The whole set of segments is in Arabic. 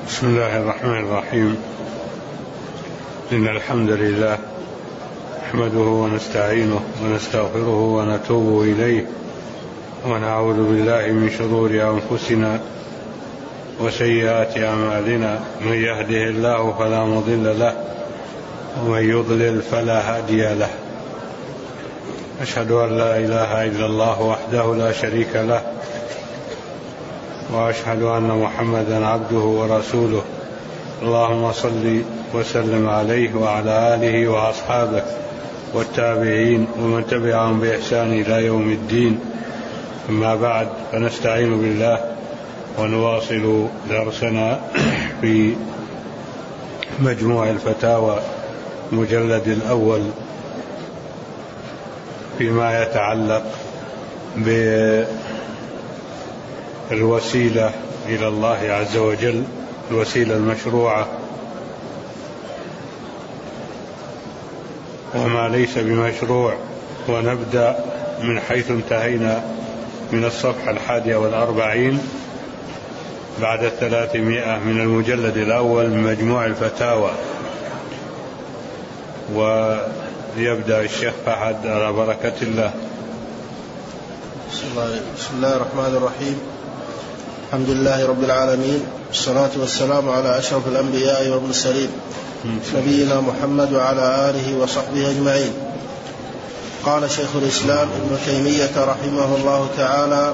بسم الله الرحمن الرحيم. إن الحمد لله نحمده ونستعينه ونستغفره ونتوب إليه ونعوذ بالله من شرور أنفسنا وسيئات أعمالنا، من يهده الله فلا مضل له ومن يضلل فلا هادي له. أشهد أن لا إله إلا الله وحده لا شريك له، وأشهد أن محمدا عبده ورسوله. اللهم صل وسلم عليه وعلى آله وأصحابه والتابعين ومن تبعهم بإحسان إلى يوم الدين. أما بعد، فنستعين بالله ونواصل درسنا في مجموع الفتاوى المجلد الأول فيما يتعلق بالوسيلة إلى الله عز وجل، الوسيلة المشروعة وما ليس بمشروع. ونبدأ من حيث انتهينا من الصفحة 41 بعد 300 من المجلد الأول من مجموع الفتاوى. ويبدأ الشيخ فهد على بركة الله. بسم الله الرحمن الرحيم. الحمد لله رب العالمين، والصلاة والسلام على أشرف الأنبياء والمرسلين نبينا محمد وعلى آله وصحبه أجمعين. قال شيخ الإسلام ابن تيمية رحمه الله تعالى: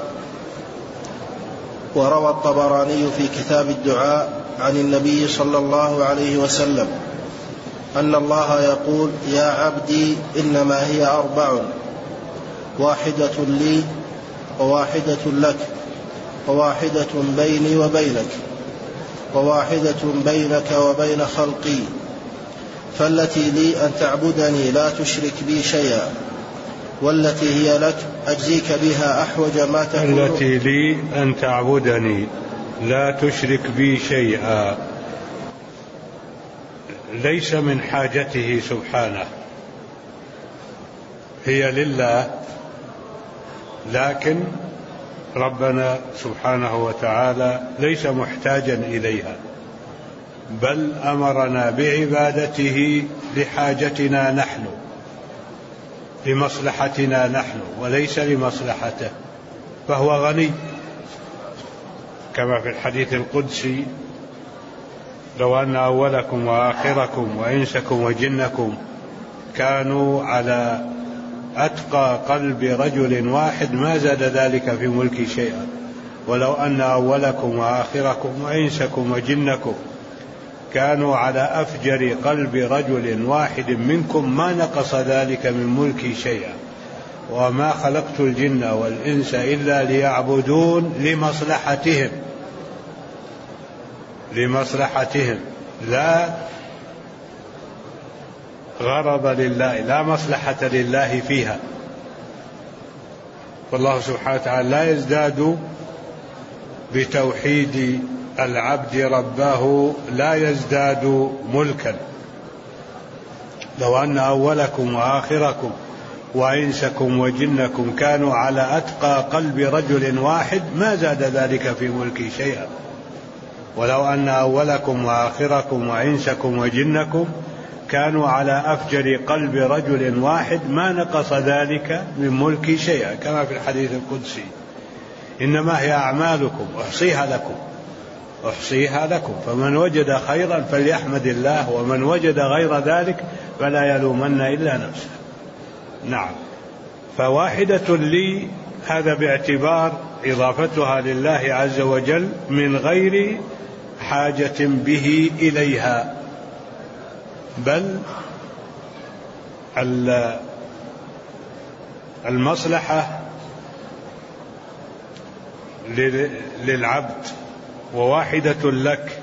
وروى الطبراني في كتاب الدعاء عن النبي صلى الله عليه وسلم أن الله يقول: يا عبدي إنما هي 4، واحدة لي وواحدة لك وواحدة بيني وبينك وواحدة بينك وبين خلقي، فالتي لي أن تعبدني لا تشرك بي شيئا، والتي هي لك أجزيك بها أحوج ما تكون. التي لي أن تعبدني لا تشرك بي شيئا، ليس من حاجته سبحانه، هي لله، لكن ربنا سبحانه وتعالى ليس محتاجا إليها، بل أمرنا بعبادته لحاجتنا نحن، لمصلحتنا نحن وليس لمصلحته، فهو غني. كما في الحديث القدسي: لو أن أولكم وآخركم وإنسكم وجنكم كانوا على أتقى قلب رجل واحد ما زاد ذلك في ملكي شيئا، ولو أن أولكم وآخركم وإنسكم وجنكم كانوا على أفجر قلب رجل واحد منكم ما نقص ذلك من ملكي شيئا، وما خلقت الجن والإنس إلا ليعبدون لمصلحتهم، لا غرض لله، لا مصلحة لله فيها. فالله سبحانه وتعالى لا يزداد بتوحيد العبد ربه، لا يزداد ملكا. لو أن أولكم وآخركم وإنسكم وجنكم كانوا على أتقى قلب رجل واحد ما زاد ذلك في ملكي شيئا، ولو أن أولكم وآخركم وإنسكم وجنكم كانوا على أفجر قلب رجل واحد ما نقص ذلك من ملكي شيئا، كما في الحديث القدسي: إنما هي أعمالكم أحصيها لكم فمن وجد خيرا فليحمد الله، ومن وجد غير ذلك فلا يلومن إلا نفسه. نعم، فواحدة لي هذا باعتبار إضافتها لله عز وجل من غير حاجة به إليها، بل المصلحة للعبد. وواحدة لك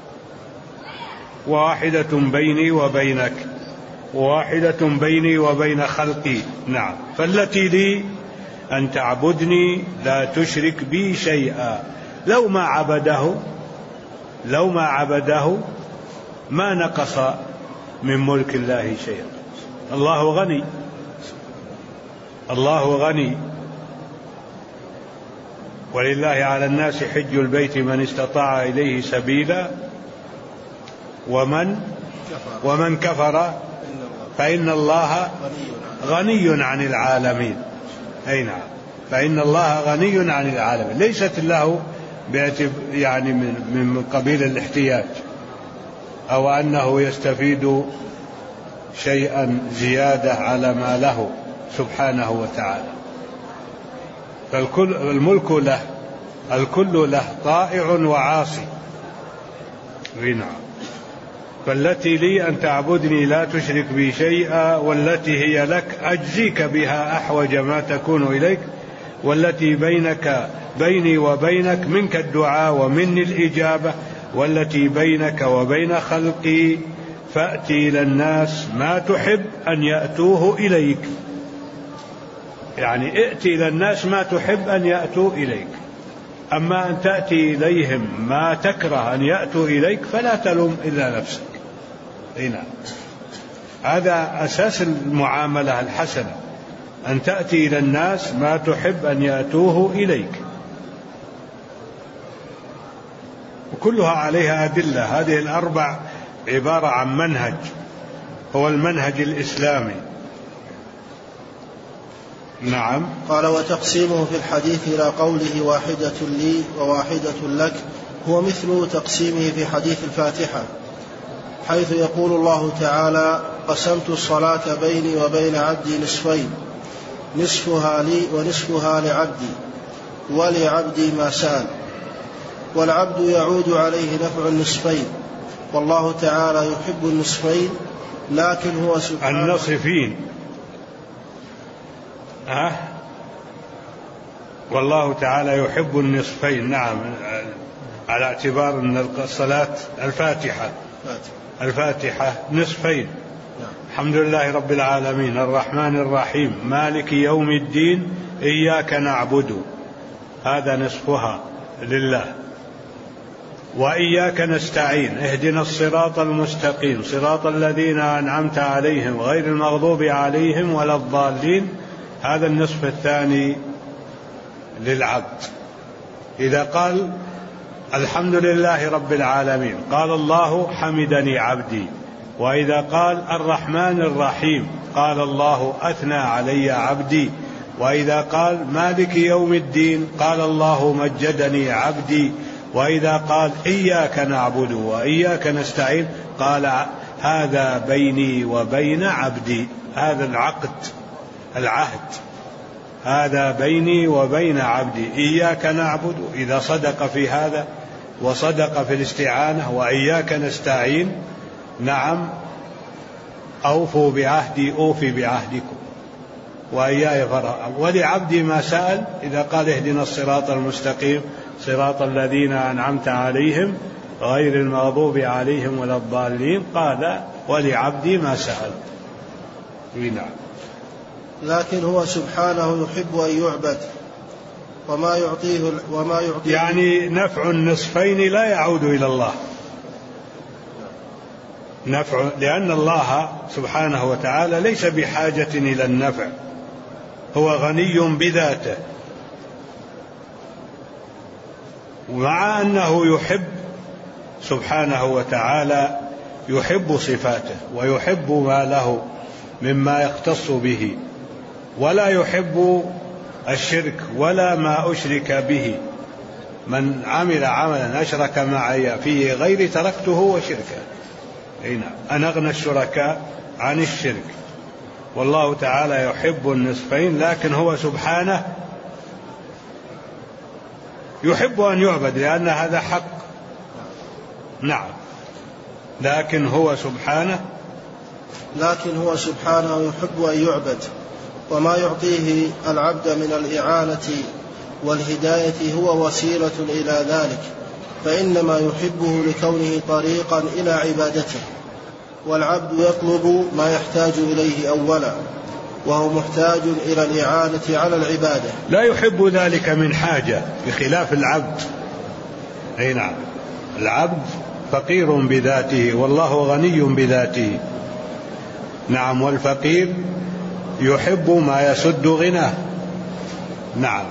وواحدة بيني وبينك وواحدة بيني وبين خلقي. نعم، فالتي لي أن تعبدني لا تشرك بي شيئا. لو ما عبده ما نقص من ملك الله شيئا. الله غني، ولله على الناس حج البيت من استطاع إليه سبيلا ومن كفر فإن الله غني عن العالمين. أي نعم، فإن الله غني عن العالمين، ليست له يعني من قبيل الاحتياج أو أنه يستفيد شيئا زيادة على ما له سبحانه وتعالى. فالملك له، الكل له، طائع وعاصي. نعم. فالتي لي أن تعبدني لا تشرك بي شيئا، والتي هي لك أجزيك بها أحوج ما تكون إليك، والتي بيني وبينك منك الدعاء ومني الإجابة، والتي بينك وبين خلقي فأتي إلى الناس ما تحب أن يأتوه إليك. يعني ائتي إلى الناس ما تحب أن يأتوا إليك، أما أن تأتي إليهم ما تكره أن يأتوا إليك فلا تلوم إلا نفسك. هنا هذا أساس المعاملة الحسنة، أن تأتي إلى الناس ما تحب أن يأتوه إليك، وكلها عليها أدلة. هذه الأربع عبارة عن منهج، هو المنهج الإسلامي. نعم. قال: وتقسيمه في الحديث إلى قوله واحدة لي وواحدة لك هو مثل تقسيمه في حديث الفاتحة، حيث يقول الله تعالى: قسمت الصلاة بيني وبين عبدي نصفين، نصفها لي ونصفها لعبدي، ولعبدي ما سأل. والعبد يعود عليه نفع النصفين، والله تعالى يحب النصفين، لكن هو سبحانه النصفين. والله تعالى يحب النصفين. نعم، على اعتبار أن الصلاة الفاتحة نصفين. الحمد لله رب العالمين الرحمن الرحيم مالك يوم الدين إياك نعبد، هذا نصفها لله. وإياك نستعين اهدنا الصراط المستقيم صراط الذين أنعمت عليهم غير المغضوب عليهم ولا الضالين، هذا النصف الثاني للعبد. إذا قال الحمد لله رب العالمين قال الله حمدني عبدي، وإذا قال الرحمن الرحيم قال الله أثنى علي عبدي، وإذا قال مالك يوم الدين قال الله مجدني عبدي، وإذا قال إياك نعبد وإياك نستعين قال هذا بيني وبين عبدي. هذا العهد هذا بيني وبين عبدي، إياك نعبد إذا صدق في هذا وصدق في الاستعانة، وإياك نستعين نعم أوفوا بعهدي أوفي بعهدكم وإياي فرغب، ولعبدي ما سأل إذا قال اهدنا الصراط المستقيم صراط الذين أنعمت عليهم غير المغضوب عليهم ولا الضالين قال ولعبدي ما سأل. نعم. لكن هو سبحانه يحب أن يعبد وما يعطيه يعني نفع النصفين لا يعود إلى الله، نفع، لأن الله سبحانه وتعالى ليس بحاجة إلى النفع، هو غني بذاته، ومع أنه يحب سبحانه وتعالى يحب صفاته ويحب ما له مما يختص به، ولا يحب الشرك ولا ما أشرك به. من عمل عملا أشرك معي فيه غيري تركته وشركه. أنا أغنى الشركاء عن الشرك. والله تعالى يحب النصفين، لكن هو سبحانه يحب أن يعبد لأن هذا حق. نعم. لكن هو سبحانه يحب أن يعبد، وما يعطيه العبد من الإعانة والهداية هو وسيلة إلى ذلك، فإنما يحبه لكونه طريقا إلى عبادته. والعبد يطلب ما يحتاج إليه أولا، وهو محتاج إلى الإعانة على العبادة، لا يحب ذلك من حاجة، بخلاف العبد. أي نعم، العبد فقير بذاته والله غني بذاته. نعم. والفقير يحب ما يسد غناه. نعم.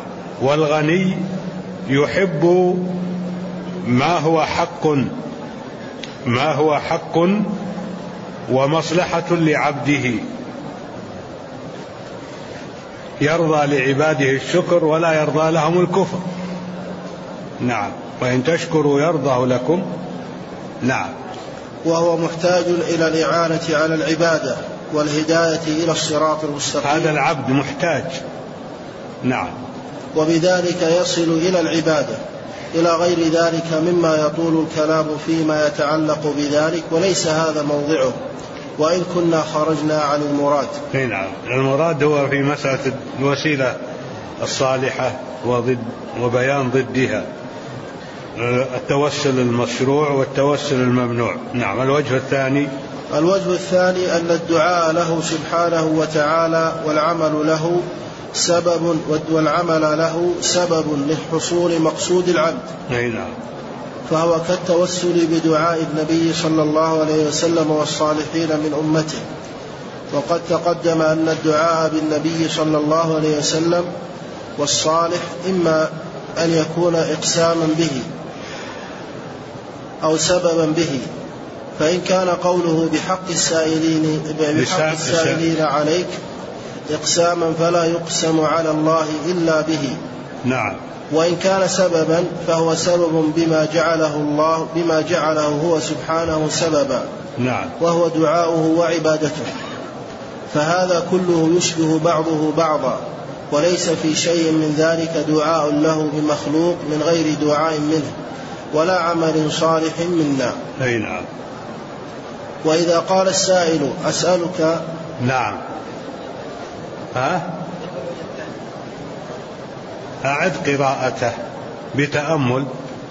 والغني يحب ما هو حق ما هو حق ومصلحة لعبده، يرضى لعباده الشكر ولا يرضى لهم الكفر. نعم. وإن تشكروا يرضه لكم. نعم. وهو محتاج إلى الإعانة على العبادة والهداية إلى الصراط المستقيم. هذا العبد محتاج. نعم. وبذلك يصل إلى العبادة. إلى غير ذلك مما يطول الكلام فيما يتعلق بذلك، وليس هذا موضعه، وإن كنا خرجنا عن المراد. نعم. المراد هو في مسألة الوسيلة الصالحة وبيان ضدها، التوسل المشروع والتوسل الممنوع. نعم. الوجه الثاني أن الدعاء له سبحانه وتعالى والعمل له سبب لحصول مقصود العبد. نعم. فهو كالتوسل بدعاء النبي صلى الله عليه وسلم والصالحين من أمته. وقد تقدم أن الدعاء بالنبي صلى الله عليه وسلم والصالح إما أن يكون إقساما به أو سببا به، فإن كان قوله بحق السائلين عليك إقساما فلا يقسم على الله إلا به. نعم. وإن كان سببا فهو سبب بما جعله هو سبحانه سببا. نعم. وهو دعاؤه وعبادته. فهذا كله يشبه بعضه بعضا، وليس في شيء من ذلك دعاء له بمخلوق من غير دعاء منه ولا عمل صالح منا. نعم. وإذا قال السائل أسألك. نعم. أعد قراءته بتأمل.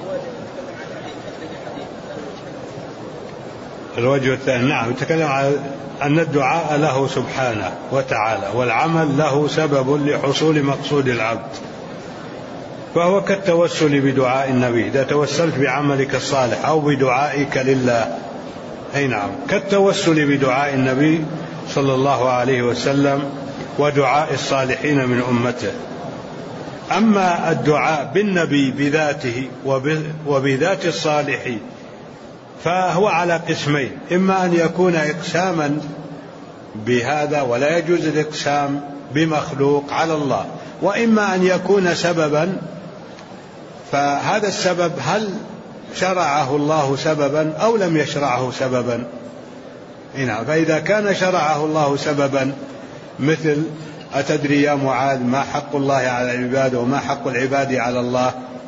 الوجه الثاني. نعم. يتكلم عن أن الدعاء له سبحانه وتعالى والعمل له سبب لحصول مقصود العبد، فهو كالتوسل بدعاء النبي إذا توسلت بعملك الصالح أو بدعائك لله. نعم. كالتوسل بدعاء النبي صلى الله عليه وسلم ودعاء الصالحين من أمته. أما الدعاء بالنبي بذاته وبذات الصالح فهو على قسمين، إما أن يكون إقساما بهذا ولا يجوز الإقسام بمخلوق على الله، وإما أن يكون سببا، فهذا السبب هل شرعه الله سببا أو لم يشرعه سببا. فإذا كان شرعه الله سببا مثل أتدري يا معاذ ما حق الله على العباد وما حق العباد على الله؟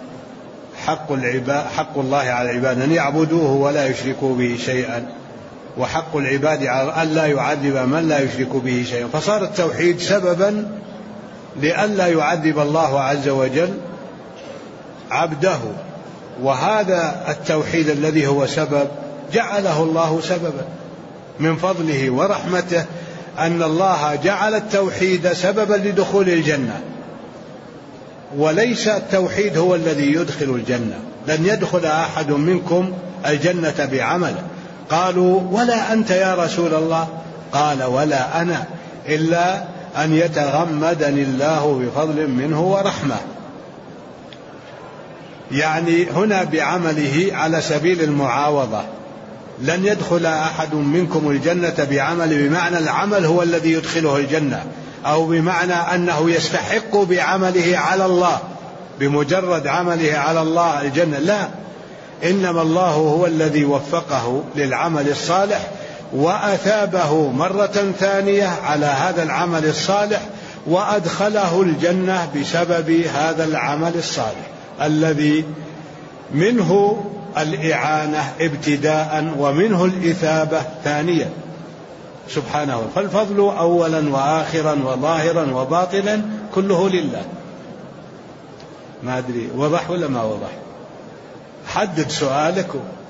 حق الله على العباد أن يعبدوه ولا يشركوا به شيئا، وحق العباد على أن لا يعذب من لا يشرك به شيئا، فصار التوحيد سببا لئلا يعذب الله عز وجل عبده. وهذا التوحيد الذي هو سبب جعله الله سببا من فضله ورحمته، أن الله جعل التوحيد سببا لدخول الجنة، وليس التوحيد هو الذي يدخل الجنة. لن يدخل أحد منكم الجنة بعمله. قالوا ولا أنت يا رسول الله؟ قال ولا أنا إلا أن يتغمدني الله بفضل منه ورحمة. يعني هنا بعمله على سبيل المعاوضة. لن يدخل أحد منكم الجنة بعمل، بمعنى العمل هو الذي يدخله الجنة، أو بمعنى أنه يستحق بعمله على الله، بمجرد عمله على الله الجنة، لا، إنما الله هو الذي وفقه للعمل الصالح وأثابه مرة ثانية على هذا العمل الصالح وأدخله الجنة بسبب هذا العمل الصالح الذي منه الإعانة ابتداء ومنه الإثابة ثانيا سبحانه. فالفضل أولا وآخرا وظاهرا وباطلا كله لله. ما أدري وضح ولا ما وضح؟ حدد سؤالك.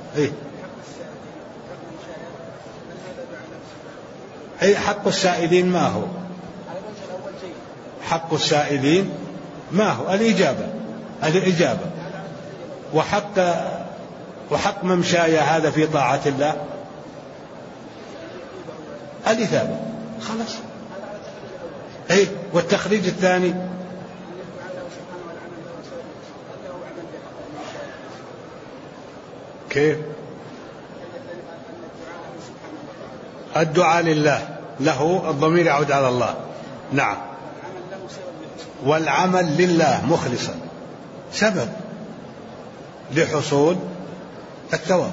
حق السائلين ما هو؟ حق السائلين ما هو؟ الإجابة. وحق ممشاي هذا في طاعة الله الإثابة، خلاص. والتخريج الثاني كيف؟ الدعاء لله، له الضمير يعود على الله. نعم. والعمل لله مخلصا سبب لحصول الثواب.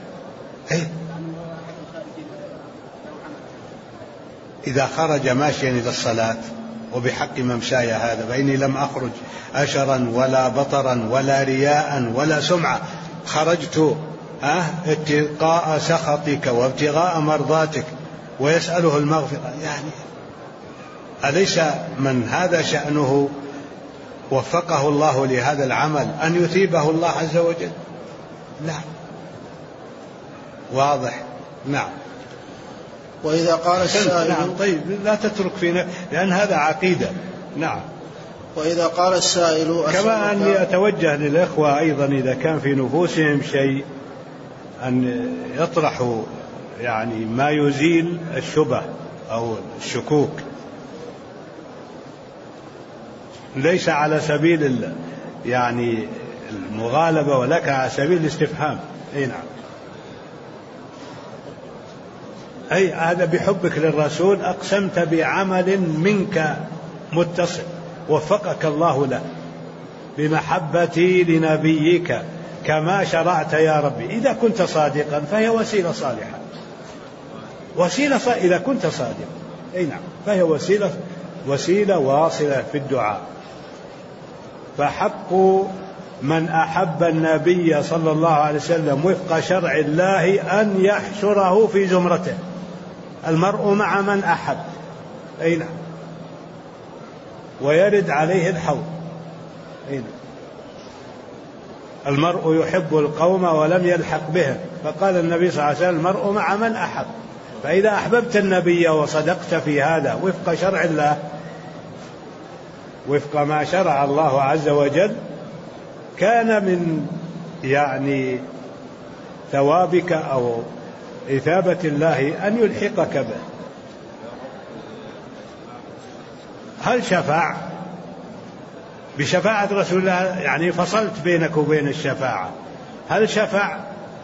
إذا خرج ماشيا إلى الصلاة وبحق ممشاي هذا فإني لم أخرج أشرا ولا بطرا ولا رياء ولا سمعة، خرجت اتقاء سخطك وابتغاء مرضاتك ويسأله المغفرة. يعني أليس من هذا شأنه وفقه الله لهذا العمل أن يثيبه الله عز وجل؟ نعم. واضح. نعم. وإذا قال السائل نعم. طيب لا تترك فينا لأن هذا عقيدة. نعم. وإذا قال السائل كما أني أتوجه للإخوة أيضا إذا كان في نفوسهم شيء أن يطرحوا يعني ما يزيل الشبه أو الشكوك، ليس على سبيل يعني المغالبة ولكن على سبيل الاستفهام. أي نعم. أي هذا بحبك للرسول أقسمت بعمل منك متصل وفقك الله له بمحبتي لنبيك كما شرعت يا ربي. إذا كنت صادقا فهي وسيلة صالحة، إذا كنت صادقا أي نعم فهي وسيلة واصلة في الدعاء. فحق من أحب النبي صلى الله عليه وسلم وفق شرع الله أن يحشره في زمرته. المرء مع من أحب. أي نعم. ويرد عليه الحوض. أي نعم. المرء يحب القوم ولم يلحق بهم، فقال النبي صلى الله عليه وسلم المرء مع من أحب. فإذا أحببت النبي وصدقت في هذا وفق شرع الله وفق ما شرع الله عز وجل كان من يعني ثوابك أو إثابة الله أن يلحقك به. هل شفع بشفاعة رسول الله؟ يعني فصلت بينك وبين الشفاعة. هل شفع؟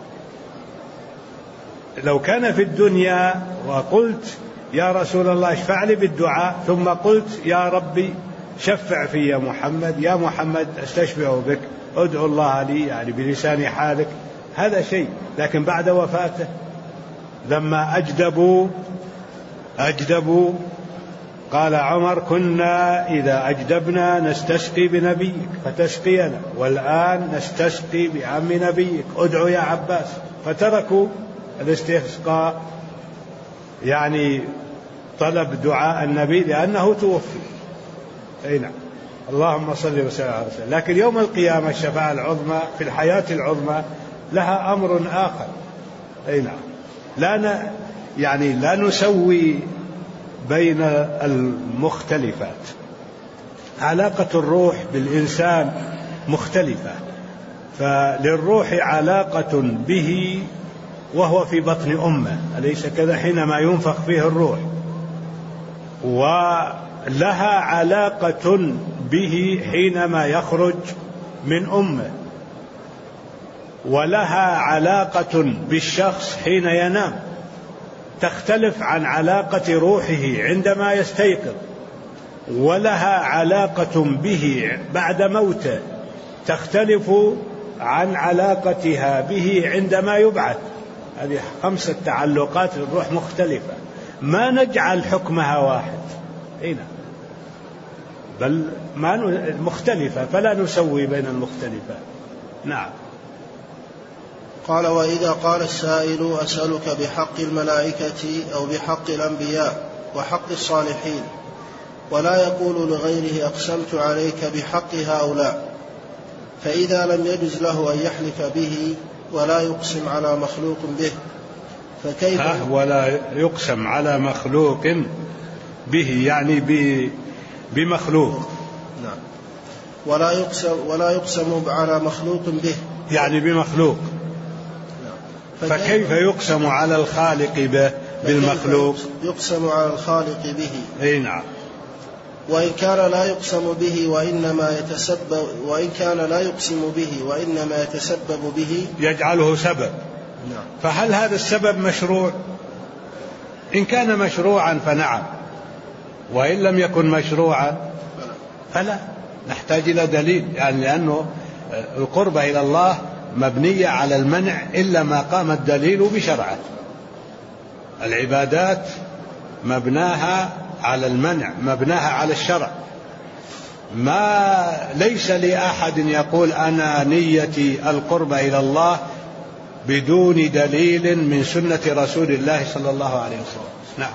لو كان في الدنيا وقلت يا رسول الله اشفع لي بالدعاء ثم قلت يا ربي شفع في يا محمد، يا محمد استشفع بك ادعو الله لي يعني بلسان حالك، هذا شيء. لكن بعد وفاته لما أجدبوا قال عمر كنا إذا أجدبنا نستسقي بنبيك فتسقينا، والآن نستسقي بعم نبيك ادعو يا عباس. فتركوا الاستسقاء يعني طلب دعاء النبي لأنه توفي. أي نعم. اللهم صل وسلم على رسول الله. لكن يوم القيامة الشفاعة العظمى في الحياة العظمى لها أمر آخر. أي نعم. لا نسوي بين المختلفات. علاقة الروح بالإنسان مختلفة، فللروح علاقة به وهو في بطن أمه، أليس كذا؟ حينما ينفخ فيه الروح، ولها علاقة به حينما يخرج من أمه، ولها علاقة بالشخص حين ينام، تختلف عن علاقة روحه عندما يستيقظ، ولها علاقة به بعد موته تختلف عن علاقتها به عندما يبعث. هذه 5 تعلقات للروح مختلفة، ما نجعل حكمها واحد هنا، بل مختلفة، فلا نسوي بين المختلفات. نعم. قال وإذا قال السائل أسألك بحق الملائكة أو بحق الأنبياء وحق الصالحين، ولا يقول لغيره أقسمت عليك بحق هؤلاء، فإذا لم يجز له أن يحلف به ولا يقسم على مخلوق به فكيف ولا يقسم على مخلوق به يعني بمخلوق. نعم. ولا يقسم على مخلوق به يعني بمخلوق. فكيف يقسم على الخالق به بالمخلوق؟ يقسم على الخالق به. أي نعم. وإن كان لا يقسم به وإنما يتسبب به يجعله سبب. نعم. فهل هذا السبب مشروع؟ إن كان مشروعا فنعم، وإن لم يكن مشروعا فلا، نحتاج إلى دليل، يعني لأنه القربة إلى الله مبنية على المنع إلا ما قام الدليل بشرعه. العبادات مبناها على المنع، مبناها على الشرع. ما ليس لأحد يقول أنا نيتي القربة إلى الله بدون دليل من سنة رسول الله صلى الله عليه وسلم. نعم.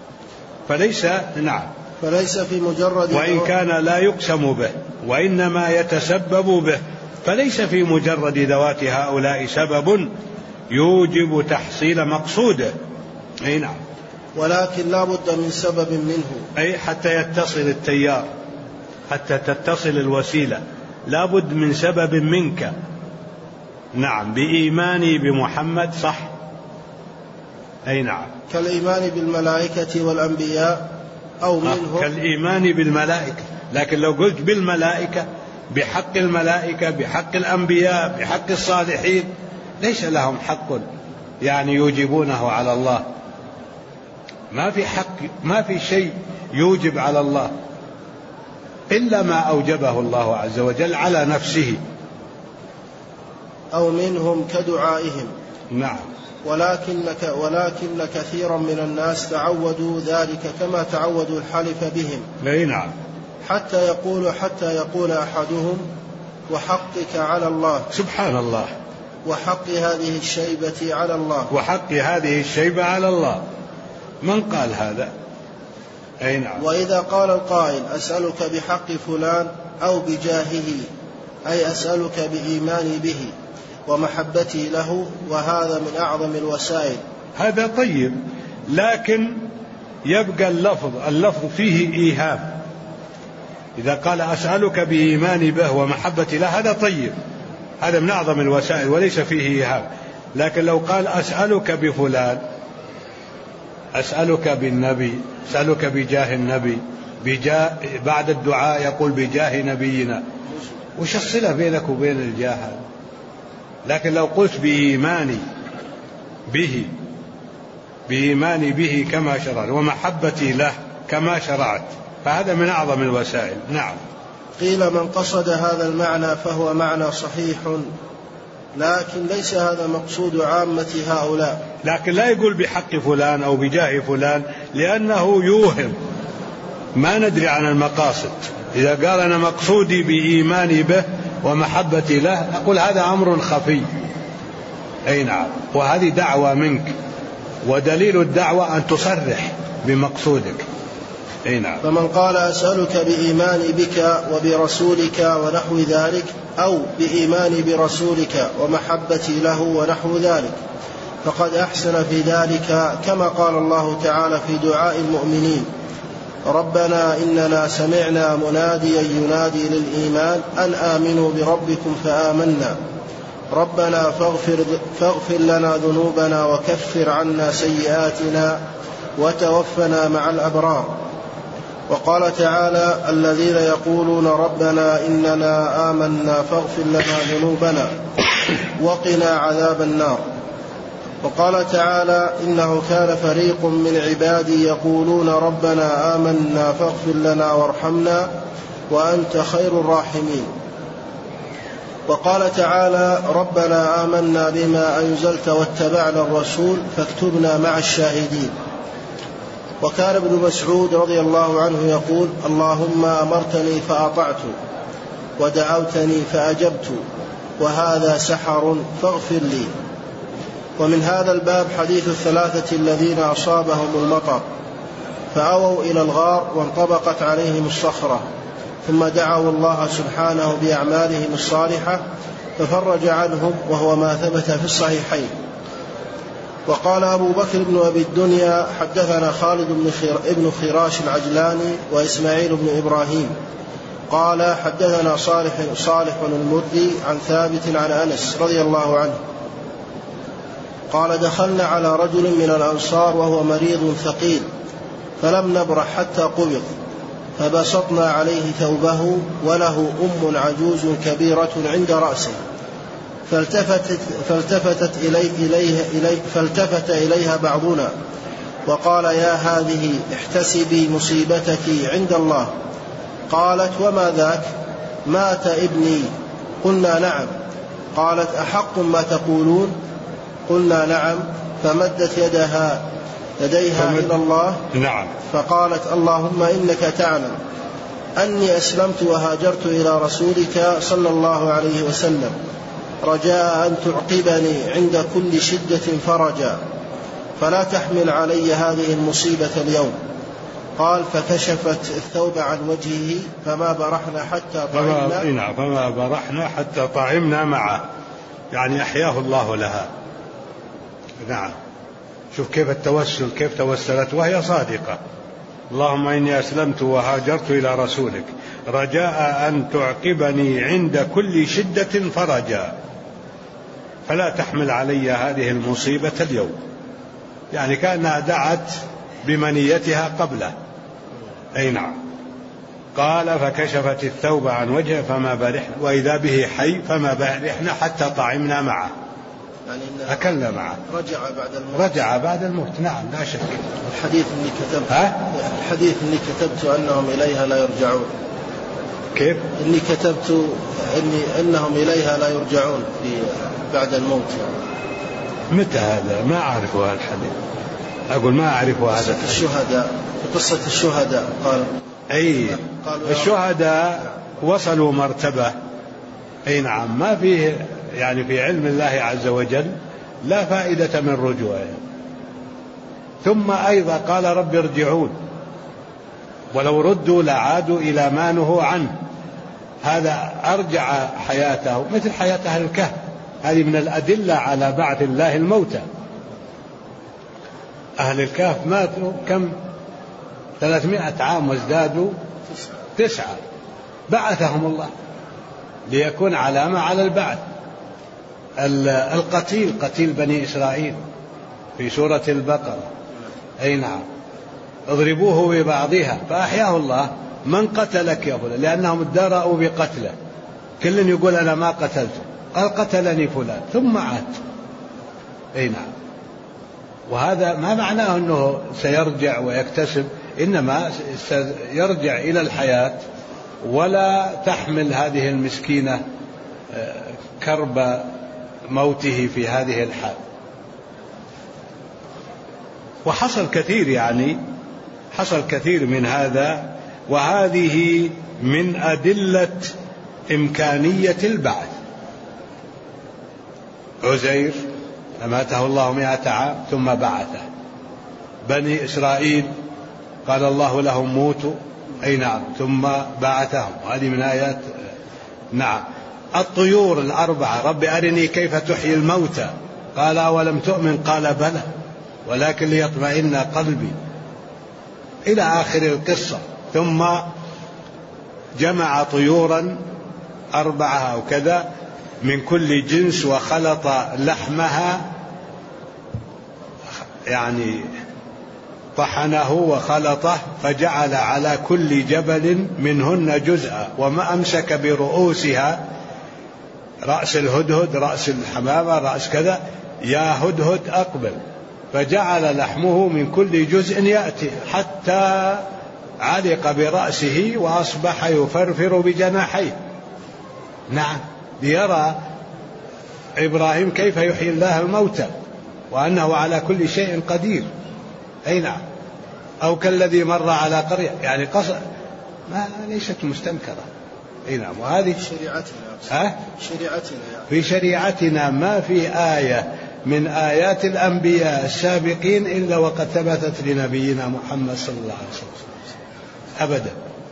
فليس في مجرد، وإن كان لا يقسم به وإنما يتسبب به، فليس في مجرد ذوات هؤلاء سبب يوجب تحصيل مقصوده. أي نعم. ولكن لا بد من سبب منه، أي حتى يتصل التيار، حتى تتصل الوسيلة لا بد من سبب منك. نعم. بإيماني بمحمد، صح. أي نعم. كالإيمان بالملائكة والأنبياء أو منهم. كالإيمان بالملائكة، لكن لو قلت بالملائكة بحق الملائكة بحق الأنبياء بحق الصالحين ليس لهم حق يعني يوجبونه على الله. ما في حق، ما في شيء يوجب على الله إلا ما أوجبه الله عز وجل على نفسه. أو منهم كدعائهم. نعم. ولكن كثيرا من الناس تعودوا ذلك كما تعودوا الحلف بهم. أي نعم. حتى يقول أحدهم وحقك على الله، سبحان الله، وحق هذه الشيبة على الله، وحق هذه الشيبة على الله. من قال هذا؟ أي نعم. وإذا قال القائل أسألك بحق فلان أو بجاهه، أي أسألك بإيماني به ومحبتي له، وهذا من أعظم الوسائل. هذا طيب، لكن يبقى اللفظ فيه إيهام. إذا قال أسألك بإيماني به ومحبتي له هذا طيب، هذا من أعظم الوسائل وليس فيه إيهام. لكن لو قال أسألك بفلان، أسألك بالنبي، أسألك بجاه النبي، بعد الدعاء يقول بجاه نبينا، وش الصلة بينك وبين الجاه؟ لكن لو قلت بإيماني به كما شرعت ومحبتي له كما شرعت، فهذا من أعظم الوسائل. نعم. قيل من قصد هذا المعنى فهو معنى صحيح، لكن ليس هذا مقصود عامة هؤلاء. لكن لا يقول بحق فلان أو بجاه فلان، لأنه يوهم، ما ندري عن المقاصد. إذا قال أنا مقصودي بإيماني به ومحبتي له، أقول هذا أمر خفي. أي نعم. وهذه دعوة منك، ودليل الدعوة أن تصرح بمقصودك. أي نعم. فمن قال أسألك بإيماني بك وبرسولك ونحو ذلك، أو بإيماني برسولك ومحبتي له ونحو ذلك، فقد أحسن في ذلك، كما قال الله تعالى في دعاء المؤمنين: ربنا إننا سمعنا مناديا ينادي للإيمان أن آمنوا بربكم فآمنا، ربنا فاغفر لنا ذنوبنا وكفر عنا سيئاتنا وتوفنا مع الأبرار. وقال تعالى: الذين يقولون ربنا إننا آمنا فاغفر لنا ذنوبنا وقنا عذاب النار. وقال تعالى: إنه كان فريق من عبادي يقولون ربنا آمنا فاغفر لنا وارحمنا وأنت خير الراحمين. وقال تعالى: ربنا آمنا بما أنزلت واتبعنا الرسول فاكتبنا مع الشاهدين. وكان ابن مسعود رضي الله عنه يقول: اللهم أمرتني فأطعت، ودعوتني فأجبت، وهذا سحر فاغفر لي. ومن هذا الباب حديث الثلاثة الذين أصابهم المطر فأووا إلى الغار وانطبقت عليهم الصخرة، ثم دعوا الله سبحانه بأعمالهم الصالحة ففرج عنهم، وهو ما ثبت في الصحيحين. وقال أبو بكر بن أبي الدنيا: حدثنا خالد بن خراش العجلاني وإسماعيل بن إبراهيم قال حدثنا صالح المردي عن ثابت عن أنس رضي الله عنه قال: دخلنا على رجل من الأنصار وهو مريض ثقيل، فلم نبرح حتى قبض، فبسطنا عليه ثوبه وله عجوز كبيرة عند رأسه، فالتفت إليها بعضنا وقال يا هذه احتسبي مصيبتك عند الله. قالت وما ذاك؟ مات ابني. قلنا نعم. قالت أحق ما تقولون؟ قلنا نعم. فمدت يديها إلى الله. نعم. فقالت اللهم إنك تعلم أني أسلمت وهاجرت إلى رسولك صلى الله عليه وسلم رجاء أن تعقبني عند كل شدة فرجا، فلا تحمل علي هذه المصيبة اليوم. قال فكشفت الثوب عن وجهه فما برحنا حتى طعمنا معه، يعني أحياه الله لها. نعم. شوف كيف التوسل، كيف توسلت وهي صادقة. اللهم إني أسلمت وهاجرت إلى رسولك رجاء أن تعقبني عند كل شدة فرجا، فلا تحمل علي هذه المصيبة اليوم. يعني كأنها دعت بمنيتها قبله. أي نعم. قال فكشفت الثوب عن وجهه فما برحنا، وإذا به حي فما برحنا حتى طعمنا معه، يعني أكلنا معه. رجع بعد الموت. نعم لا شك. الحديث إني كتبت أنهم إليها لا يرجعون. كيف؟ إني كتبت أنهم إليها لا يرجعون بعد الموت. متى هذا؟ ما أعرف هذا الحديث. أقول ما أعرف هذا. في قصة الشهداء قال. أي الشهداء وصلوا مرتبة. أي نعم. ما فيه يعني في علم الله عز وجل لا فائدة من رجوعهم. ثم أيضا قال رب ارجعون، ولو ردوا لعادوا إلى ما نهوا عنه. هذا أرجع حياته مثل حياة أهل الكهف. هذه من الأدلة على بعث الله الموتى. أهل الكهف ماتوا كم؟ 300 عام وازدادوا 9. بعثهم الله ليكون علامة على البعث. قتيل بني إسرائيل في سورة البقرة. أي نعم. اضربوه ببعضها فأحياه الله. من قتلك يا فلان؟ لأنهم ادرأوا بقتله. كل يقول أنا ما قتلته، قال قتلني فلان ثم عاد. أي نعم. وهذا ما معناه أنه سيرجع ويكتسب، إنما سيرجع إلى الحياة ولا تحمل هذه المسكينة كرب موته في هذه الحال. وحصل كثير، يعني حصل كثير من هذا. وهذه من أدلة إمكانية البعث. عزير أماته الله 100 عام ثم بعثه. بني إسرائيل قال الله لهم موتوا. أي نعم. ثم بعثهم. هذه من آيات. نعم. الطيور 4 رب أرني كيف تحيي الموتى قال أولم تؤمن قال بلى ولكن ليطمئن قلبي، إلى آخر القصة. ثم جمع طيورا 4 أو كذا من كل جنس وخلط لحمها، يعني طحنه وخلطه فجعل على كل جبل منهن جزءا، وما أمسك برؤوسها، رأس الهدهد، رأس الحمامة، رأس كذا، يا هدهد أقبل، فجعل لحمه من كل جزء يأتي حتى علق برأسه وأصبح يفرفر بجناحيه. نعم. ليرى إبراهيم كيف يحيي الله الموتى وأنه على كل شيء قدير. أي نعم. أو كالذي مر على قرية، يعني قصر ما ليست مستنكرة. أي نعم. وهذه شريعتنا في شريعتنا ما في آية من آيات الأنبياء السابقين إلا وقد ثبتت لنبينا محمد صلى الله عليه وسلم أبدا.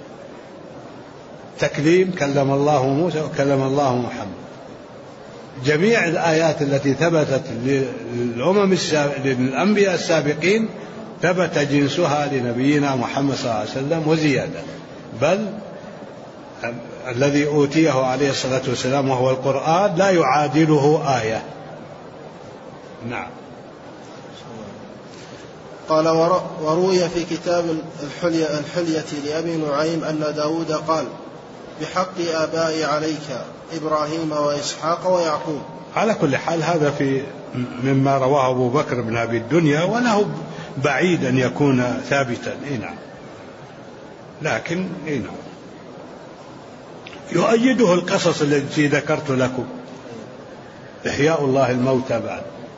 تكليم كلم الله موسى وكلم الله محمد. جميع الآيات التي ثبتت للأنبياء السابقين ثبت جنسها لنبينا محمد صلى الله عليه وسلم وزيادة، بل الذي أوتيه عليه الصلاة والسلام وهو القرآن لا يعادله آية. نعم. قال وروي في كتاب الحلية لأبي نعيم أن داود قال بحق آبائي عليك إبراهيم وإسحاق ويعقوب. على كل حال هذا في مما رواه أبو بكر بن أبي الدنيا، وله بعيد أن يكون ثابتا. نعم. لكن نعم يؤيده القصص التي ذكرت لكم، إحياء الله الموتى بعد.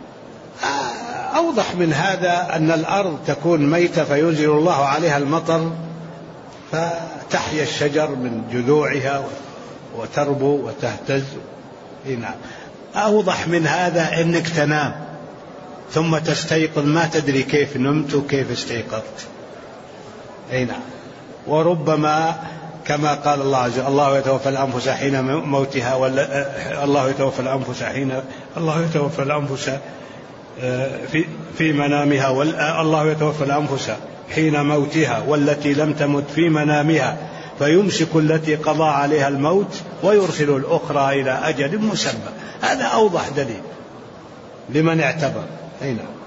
أوضح من هذا أن الأرض تكون ميتة فينزل الله عليها المطر فتحيا الشجر من جذوعها وتربو وتهتز. نعم. أوضح من هذا أنك تنام ثم تستيقظ ما تدري كيف نمت وكيف استيقظت. نعم. وربما كما قال الله عز وجل: الله يتوفى الأنفس حين موتها، الله يتوفى الأنفس في منامها، الله يتوفى الأنفس حين موتها والتي لم تمت في منامها فيمسك التي قضى عليها الموت ويرسل الأخرى إلى أجل مسمى. هذا أوضح دليل لمن اعتبر. نعم.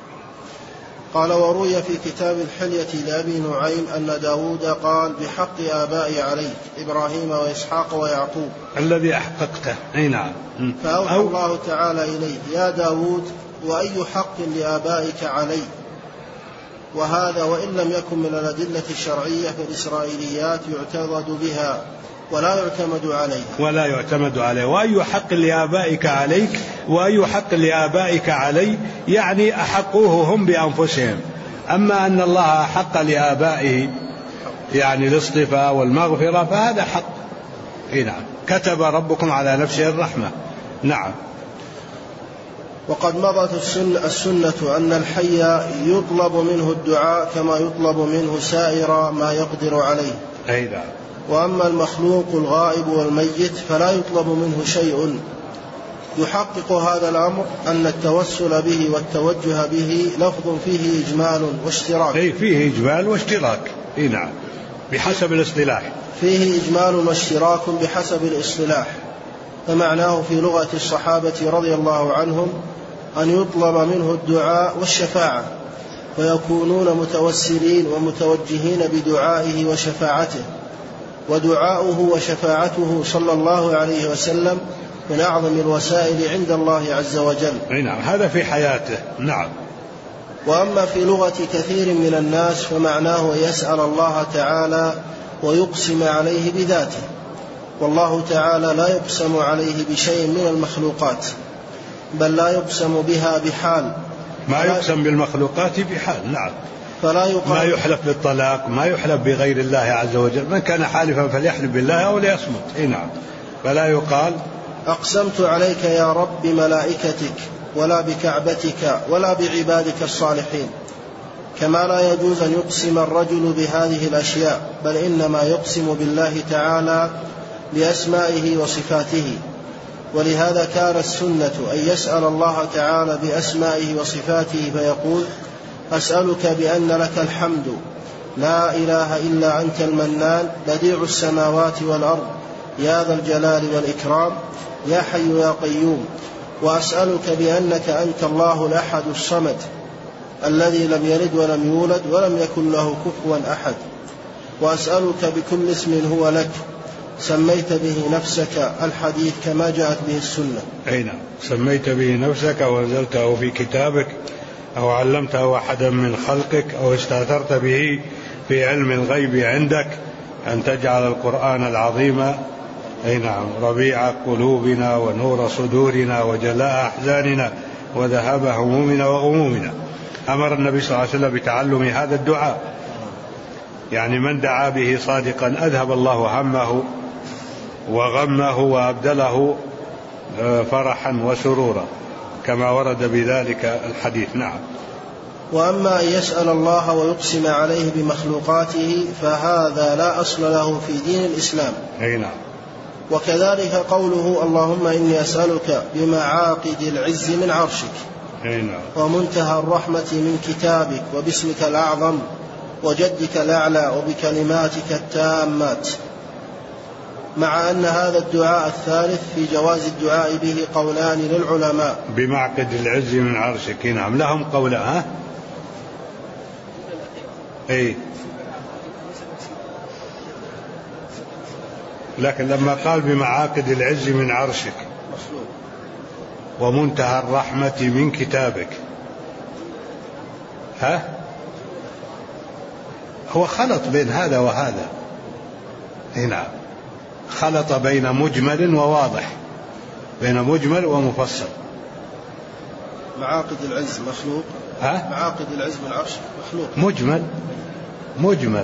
قال: وروي في كتاب الحلية لأبي نعيم أن داود قال: بحق آبائي عليك إبراهيم وإسحاق ويعقوب الذي أحققته. نعم. فأوحى الله تعالى إليه: يا داود، وأي حق لآبائك علي؟ وهذا وإن لم يكن من الأدلة الشرعية فالإسرائيليات يعتمد بها ولا يعتمد عليه. وأي حق لآبائك عليك وأي حق لآبائك علي، يعني أحقوه هم بأنفسهم. أما أن الله أحق لآبائه يعني الاصطفاء والمغفرة فهذا حق. نعم. كتب ربكم على نفسه الرحمة. نعم. وقد مضت السنة أن الحي يطلب منه الدعاء كما يطلب منه سائر ما يقدر عليه. نعم. وأما المخلوق الغائب والميت فلا يطلب منه شيء. يحقق هذا الأمر أن التوسل به والتوجه به لفظ فيه إجمال واشتراك. فيه إجمال واشتراك. نعم. بحسب الاصطلاح. فيه إجمال واشتراك بحسب الاصطلاح. فمعناه في لغة الصحابة رضي الله عنهم أن يطلب منه الدعاء والشفاعة، فيكونون متوسلين ومتوجهين بدعائه وشفاعته. ودعاؤه وشفاعته صلى الله عليه وسلم من أعظم الوسائل عند الله عز وجل. نعم. هذا في حياته. نعم. وأما في لغة كثير من الناس فمعناه يسأل الله تعالى ويقسم عليه بذاته، والله تعالى لا يقسم عليه بشيء من المخلوقات، بل لا يقسم بها بحال. ما يقسم بالمخلوقات بحال. نعم. ما يحلف بالطلاق، ما يحلف بغير الله عز وجل. من كان حالفا فليحلف بالله أو ليصمت. نعم. فلا يقال أقسمت عليك يا رب بملائكتك ولا بكعبتك ولا بعبادك الصالحين. كما لا يجوز أن يقسم الرجل بهذه الأشياء، بل إنما يقسم بالله تعالى بأسمائه وصفاته. ولهذا كان السنة أن يسأل الله تعالى بأسمائه وصفاته فيقول: أسألك بأن لك الحمد لا إله إلا أنت المنان بديع السماوات والأرض يا ذا الجلال والإكرام يا حي يا قيوم. وأسألك بأنك أنت الله الأحد الصمد الذي لم يلد ولم يولد ولم يكن له كفوا أحد. وأسألك بكل اسم هو لك سميت به نفسك، الحديث كما جاءت به السنة. أين سميت به نفسك وأنزلته في كتابك أو علمته أحدا من خلقك أو استأثرت به في علم الغيب عندك أن تجعل القرآن العظيم ربيع قلوبنا ونور صدورنا وجلاء أحزاننا وذهاب همومنا وغمومنا. أمر النبي صلى الله عليه وسلم بتعلم هذا الدعاء، يعني من دعا به صادقا أذهب الله همه وغمه وأبدله فرحا وسرورا كما ورد بذلك الحديث. نعم. وأما أن يسأل الله ويقسم عليه بمخلوقاته فهذا لا أصل له في دين الإسلام. نعم. وكذلك قوله: اللهم إني أسألك بمعاقد العز من عرشك ومنتهى الرحمة من كتابك وباسمك الأعظم وجدك الأعلى وبكلماتك التامات. مع أن هذا الدعاء الثالث في جواز الدعاء به قولان للعلماء. بمعقد العز من عرشك. نعم. لهم قولان. لكن لما قال بمعاقد العز من عرشك ومنتهى الرحمة من كتابك هو خلط بين هذا وهذا. نعم، خلط بين مجمل وواضح، بين مجمل ومفصل. معاقد العز مخلوق. معاقد العز من العرش مخلوق. مجمل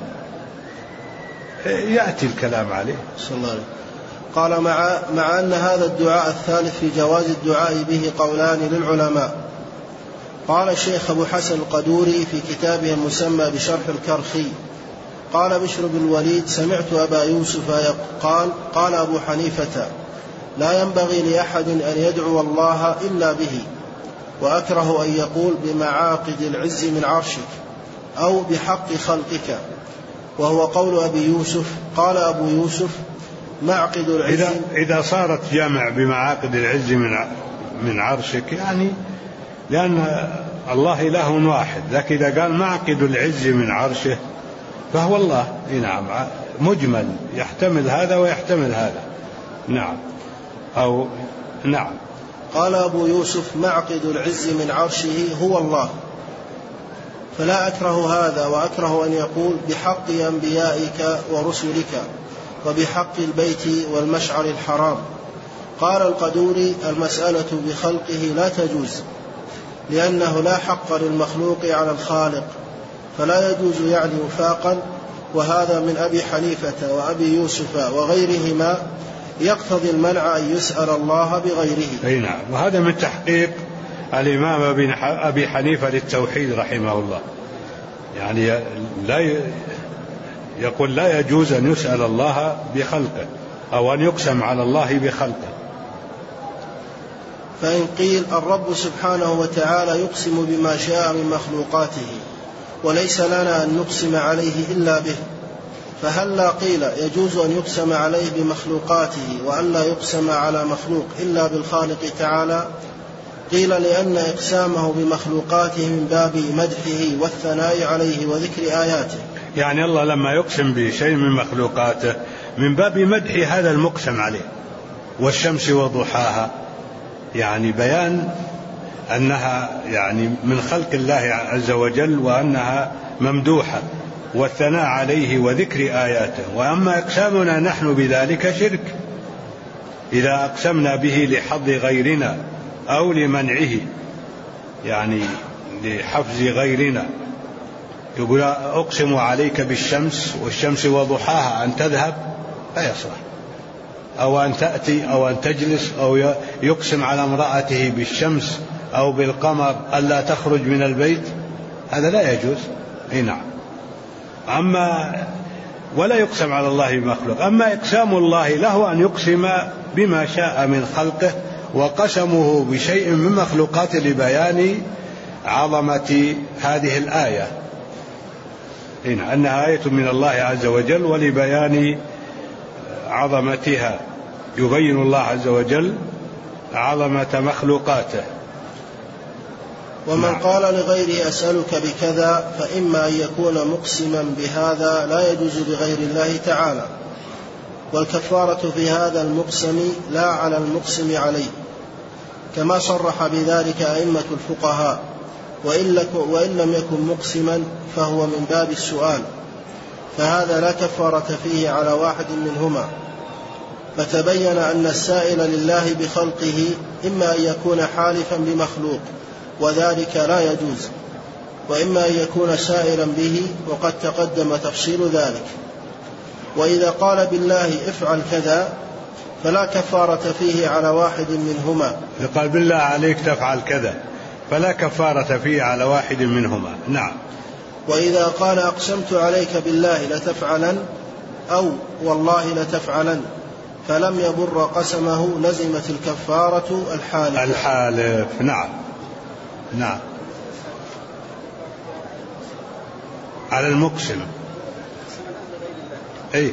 يأتي الكلام عليه. صلى الله عليه. قال مع أن هذا الدعاء الثالث في جواز الدعاء به قولان للعلماء. قال الشيخ أبو حسن القدوري في كتابه المسمى بشرح الكرخي، قال بشر بن الوليد: سمعت أبا يوسف قال أبو حنيفة: لا ينبغي لأحد أن يدعو الله إلا به، وأكره أن يقول بمعاقد العز من عرشك أو بحق خلقك، وهو قول أبي يوسف. قال أبو يوسف: معقد العز. إذا صارت جمع بمعاقد العز من عرشك، يعني لأن الله إله واحد، لكن إذا قال معقد العز من عرشه فهو الله. نعم، مجمل يحتمل هذا ويحتمل هذا. نعم، أو نعم. قال أبو يوسف: معقد العز من عرشه هو الله، فلا أكره هذا، وأكره أن يقول بحق أنبيائك ورسلك وبحق البيت والمشعر الحرام. قال القدوري: المسألة بخلقه لا تجوز، لأنه لا حق للمخلوق على الخالق، فلا يجوز يعني وفاقا، وهذا من أبي حنيفة وأبي يوسف وغيرهما يقتضي المنع أن يسأل الله بغيره. أي نعم، وهذا من تحقيق الإمام أبي حنيفة للتوحيد رحمه الله، يعني يقول لا يجوز أن يسأل الله بخلقه أو أن يقسم على الله بخلقه. فإن قيل الرب سبحانه وتعالى يقسم بما شاء من مخلوقاته، وليس لنا أن نقسم عليه إلا به، فهل لا قيل يجوز أن يقسم عليه بمخلوقاته وأن لا يقسم على مخلوق إلا بالخالق تعالى؟ قيل لأن إقسامه بمخلوقاته من باب مدحه والثناء عليه وذكر آياته. يعني الله لما يقسم بشيء من مخلوقاته من باب مدح هذا المقسم عليه، والشمس وضحاها، يعني بيان أنها يعني من خلق الله عز وجل وأنها ممدوحة، والثناء عليه وذكر آياته. وأما إقسامنا نحن بذلك شرك، إذا أقسمنا به لحظ غيرنا أو لمنعه، يعني لحفظ غيرنا، يقول أقسم عليك بالشمس والشمس وضحاها أن تذهب، لا يصلح، أو أن تأتي أو أن تجلس، أو يقسم على امرأته بالشمس أو بالقمر ألا تخرج من البيت، هذا لا يجوز. نعم. ولا يقسم على الله بمخلوق. أما إقسام الله له أن يقسم بما شاء من خلقه، وقسمه بشيء من مخلوقات لبيان عظمة هذه الآية، أنها آية من الله عز وجل، ولبيان عظمتها يبين الله عز وجل عظمة مخلوقاته. ومن قال لغيره أسألك بكذا فإما أن يكون مقسما بهذا لا يجوز بغير الله تعالى، والكفارة في هذا المقسم لا على المقسم عليه، كما صرح بذلك أئمة الفقهاء، وإن لم يكن مقسما فهو من باب السؤال، فهذا لا كفارة فيه على واحد منهما. فتبين أن السائل لله بخلقه إما أن يكون حالفا بمخلوق وذلك لا يجوز، وإما أن يكون سائلا به، وقد تقدم تفصيل ذلك. وإذا قال بالله افعل كذا فلا كفارة فيه على واحد منهما. قال بالله عليك تفعل كذا فلا كفارة فيه على واحد منهما. نعم. وإذا قال أقسمت عليك بالله لتفعلن أو والله لتفعلن فلم يبر قسمه لزمت الكفارة الحالف. نعم. نعم، على المقسم. أي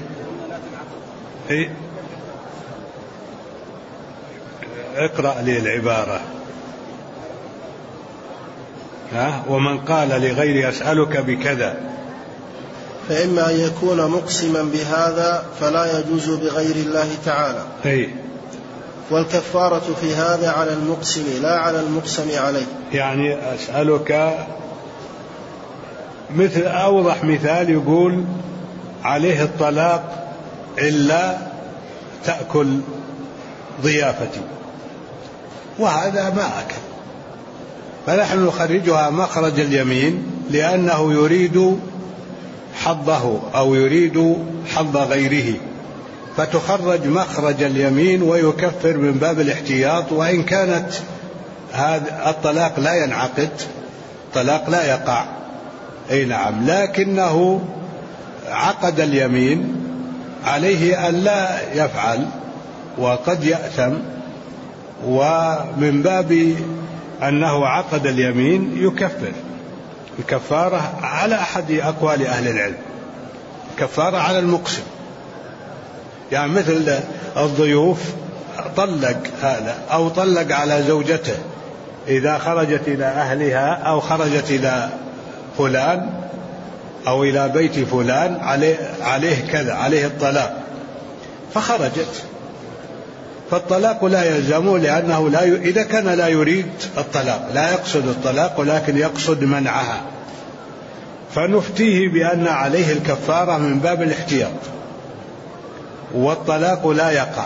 اقرأ لي العبارة. ومن قال لغير أسألك بكذا فإما أن يكون مقسما بهذا فلا يجوز بغير الله تعالى. والكفارة في هذا على المقسم لا على المقسم عليه. يعني أسألك مثل أوضح مثال يقول عليه الطلاق إلا تأكل ضيافتي، وهذا ما أكل، فنحن نخرجها مخرج اليمين لأنه يريد حظه أو يريد حظ غيره، فتخرج مخرج اليمين ويكفر من باب الاحتياط. وإن كانت هذا الطلاق لا ينعقد، طلاق لا يقع، أي نعم، لكنه عقد اليمين، عليه أن لا يفعل وقد يأثم، ومن باب أنه عقد اليمين يكفر. الكفارة على أحد أقوال أهل العلم، كفارة على المقسم، يعني مثل الضيوف طلق هذا أو طلق على زوجته إذا خرجت إلى أهلها أو خرجت إلى فلان أو إلى بيت فلان عليه كذا، عليه الطلاق، فخرجت، فالطلاق لا يلزمه، لأنه إذا كان لا يريد الطلاق، لا يقصد الطلاق ولكن يقصد منعها، فنفتيه بأن عليه الكفارة من باب الاحتياط، والطلاق لا يقع.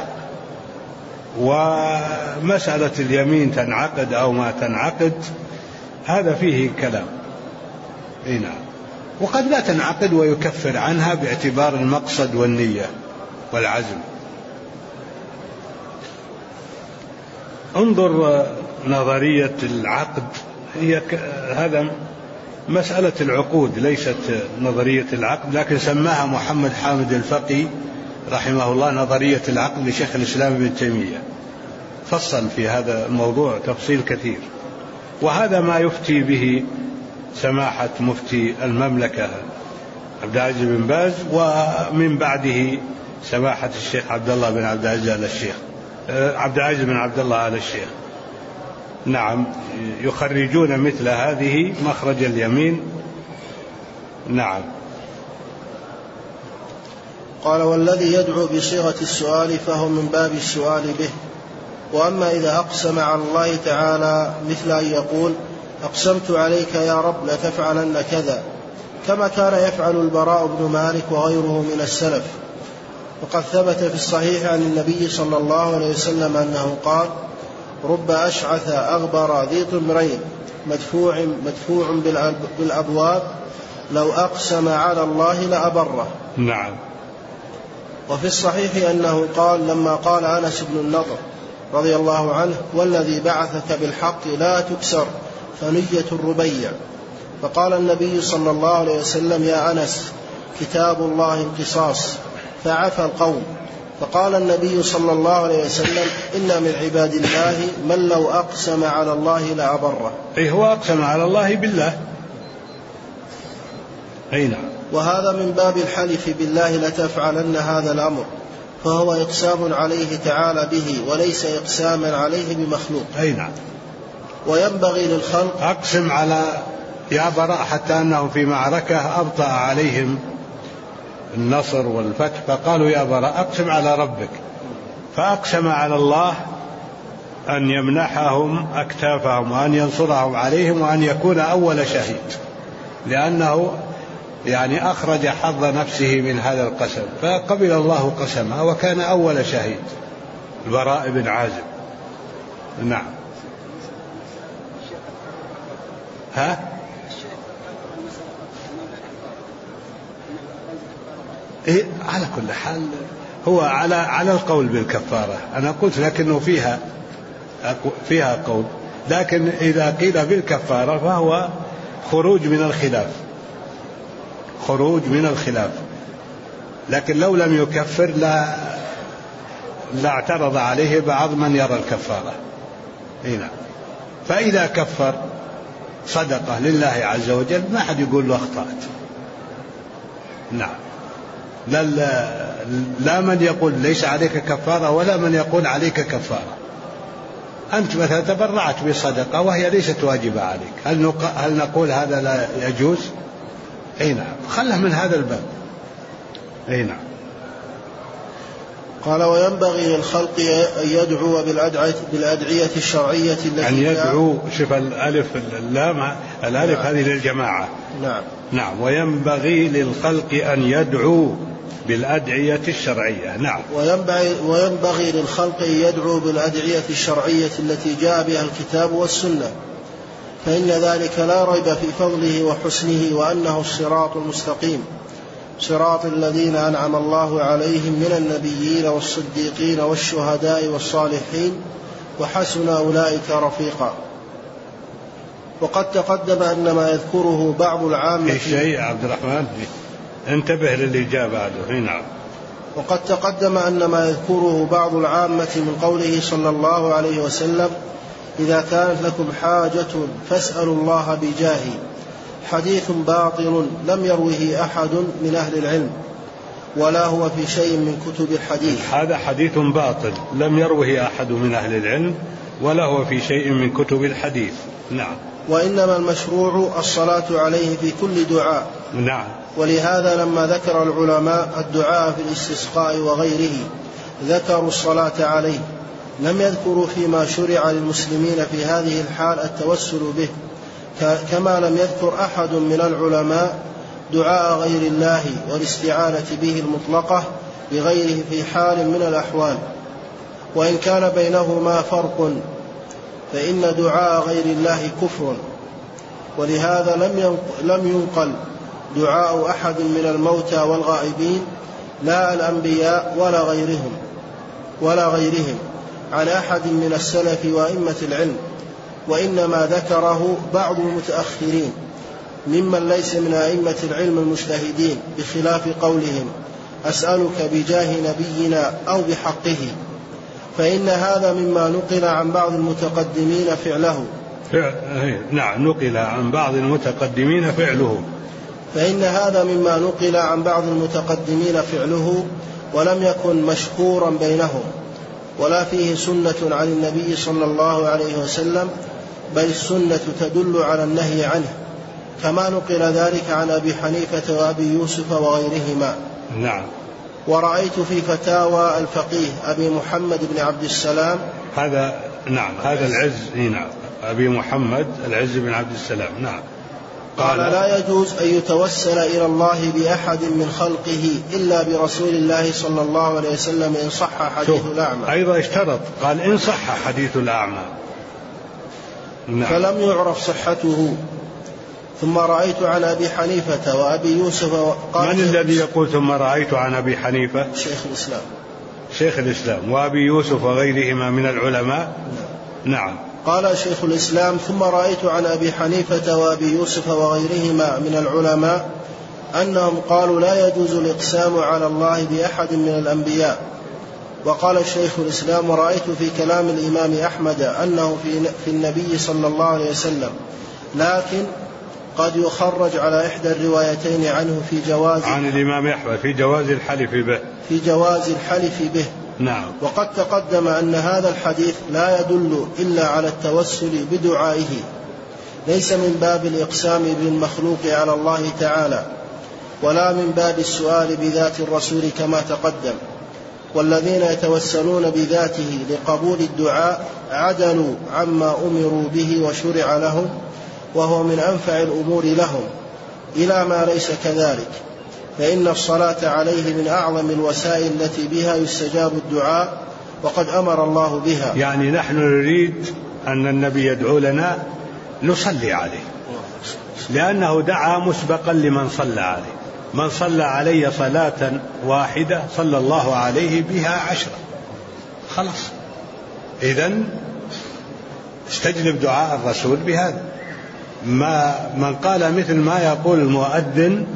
ومسألة اليمين تنعقد أو ما تنعقد هذا فيه كلام، نعم، وقد لا تنعقد ويكفر عنها باعتبار المقصد والنية والعزم. انظر نظرية العقد، هذا مسألة العقود ليست نظرية العقد، لكن سماها محمد حامد الفقي رحمه الله نظرية العقد لشيخ الإسلام ابن تيمية، فصل في هذا الموضوع تفصيل كثير، وهذا ما يفتي به سماحة مفتي المملكة عبد العزيز بن باز، ومن بعده سماحة الشيخ عبد الله بن عبد العزيز آل الشيخ، عبد العزيز بن عبد الله آل الشيخ، نعم، يخرجون مثل هذه مخرج اليمين. نعم. قال: والذي يدعو بصيغة السؤال فهو من باب السؤال به. وأما إذا أقسم على الله تعالى مثل أن يقول: أقسمت عليك يا رب لتفعلن كذا، كما كان يفعل البراء بن مالك وغيره من السلف. وقد ثبت في الصحيح عن النبي صلى الله عليه وسلم أنه قال: رب أشعث أغبر ذي طمرين مدفوع بالأبواب لو أقسم على الله لأبره. نعم. وفي الصحيح أنه قال لما قال أنس بن النضر رضي الله عنه: والذي بعثك بالحق لا تكسر ثنية الربيع، فقال النبي صلى الله عليه وسلم: يا أنس، كتاب الله القصاص، فعفى القوم. فقال النبي صلى الله عليه وسلم: إن من عباد الله من لو أقسم على الله لأبره. أي هو أقسم على الله بالله. أي نعم. وهذا من باب الحلف بالله لتفعلن هذا الأمر، فهو إقسام عليه تعالى به وليس إقساما عليه بمخلوق. أي نعم. وينبغي للخلق أقسم على يا براء، حتى أنه في معركة أبطأ عليهم النصر والفتح، فقالوا يا براء أقسم على ربك، فأقسم على الله أن يمنحهم أكتافهم وأن ينصرهم عليهم وأن يكون أول شهيد، لأنه يعني أخرج حظ نفسه من هذا القسم، فقبل الله قسمه وكان أول شهيد البراء بن عازب. نعم. إيه، على كل حال هو على القول بالكفارة، أنا قلت لكنه فيها قول، لكن إذا قيل بالكفارة فهو خروج من الخلاف، لكن لو لم يكفر لا اعترض عليه بعض من يرى الكفارة. هنا فإذا كفر صدقة لله عز وجل ما حد يقول له أخطأت. نعم. لا من يقول ليس عليك كفارة ولا من يقول عليك كفارة. أنت مثلا تبرعت بصدقة وهي ليست واجبة عليك، هل نقول هذا لا يجوز؟ أي نعم، خله من هذا الباب. أي نعم. قال وينبغي للخلق أن يدعو بالأدعية الشرعية التي أن يدعو. شوف الألف اللام، الألف هذه للجماعة. نعم. وينبغي للخلق أن يدعو بالأدعية الشرعية. نعم. وينبغي للخلق أن يدعو بالأدعية الشرعية التي جاء بها الكتاب والسنة، فإن ذلك لا ريب في فضله وحسنه، وأنه الصراط المستقيم، صراط الذين أنعم الله عليهم من النبيين والصديقين والشهداء والصالحين، وحسن أولئك رفيقا. وقد تقدم أن ما يذكره بعض العامة في شيء عبد الرحمن انتبه للإجابة هذا. نعم. وقد تقدم أن ما يذكره بعض العامة من قوله صلى الله عليه وسلم إذا كانت لكم حاجة فاسألوا الله بجاهي، حديث باطل لم يروه أحد من أهل العلم ولا هو في شيء من كتب الحديث. هذا حديث باطل لم يروه أحد من أهل العلم ولا هو في شيء من كتب الحديث. نعم. وإنما المشروع الصلاة عليه في كل دعاء. نعم. ولهذا لما ذكر العلماء الدعاء في الاستسقاء وغيره ذكروا الصلاة عليه، لم يذكروا فيما شرع للمسلمين في هذه الحال التوسل به، كما لم يذكر أحد من العلماء دعاء غير الله والاستعانة به المطلقة بغيره في حال من الأحوال. وإن كان بينهما فرق فإن دعاء غير الله كفر، ولهذا لم ينقل دعاء أحد من الموتى والغائبين لا الأنبياء ولا غيرهم عن أحد من السلف وأئمة العلم، وإنما ذكره بعض المتأخرين ممن ليس من أئمة العلم المجتهدين، بخلاف قولهم أسألك بجاه نبينا أو بحقه، فإن هذا مما نقل عن بعض المتقدمين فعله. نعم. نقل عن بعض المتقدمين فعله. فإن هذا مما نقل عن بعض المتقدمين فعله ولم يكن مشهورا بينهم، ولا فيه سنة عن النبي صلى الله عليه وسلم، بل السنة تدل على النهي عنه، كما نقل ذلك عن أبي حنيفة وأبي يوسف وغيرهما. نعم. ورأيت في فتاوى الفقيه أبي محمد بن عبد السلام هذا. نعم. هذا العز. نعم. أبي محمد العز بن عبد السلام. نعم. قال لا يجوز أن يتوسل إلى الله بأحد من خلقه إلا برسول الله صلى الله عليه وسلم إن صح حديث الأعمى. أيضا اشترط، قال إن صح حديث الأعمى. نعم. فلم يعرف صحته. ثم رأيت عن أبي حنيفة وأبي يوسف. من الذي يقول ثم رأيت عن أبي حنيفة؟ شيخ الإسلام وأبي يوسف وغيرهما من العلماء. نعم. قال شيخ الإسلام ثم رأيت عن أبي حنيفة وأبي يوسف وغيرهما من العلماء أنهم قالوا لا يجوز الإقسام على الله بأحد من الأنبياء. وقال شيخ الإسلام ورأيت في كلام الإمام أحمد أنه في النبي صلى الله عليه وسلم، لكن قد يخرج على إحدى الروايتين عنه في جواز عن الإمام أحمد في جواز الحلف به. نعم. وقد تقدم أن هذا الحديث لا يدل إلا على التوسل بدعائه، ليس من باب الإقسام بالمخلوق على الله تعالى، ولا من باب السؤال بذات الرسول كما تقدم. والذين يتوسلون بذاته لقبول الدعاء عدلوا عما أمروا به وشرع لهم، وهو من أنفع الأمور لهم، إلى ما ليس كذلك، فإن الصلاة عليه من أعظم الوسائل التي بها يستجاب الدعاء، وقد أمر الله بها. يعني نحن نريد أن النبي يدعو لنا نصلي عليه، لأنه دعا مسبقا لمن صلى عليه. من صلى علي صلاة واحدة صلى الله عليه بها 10. خلاص. إذن استجلب دعاء الرسول بهذا. من قال مثل ما يقول المؤذن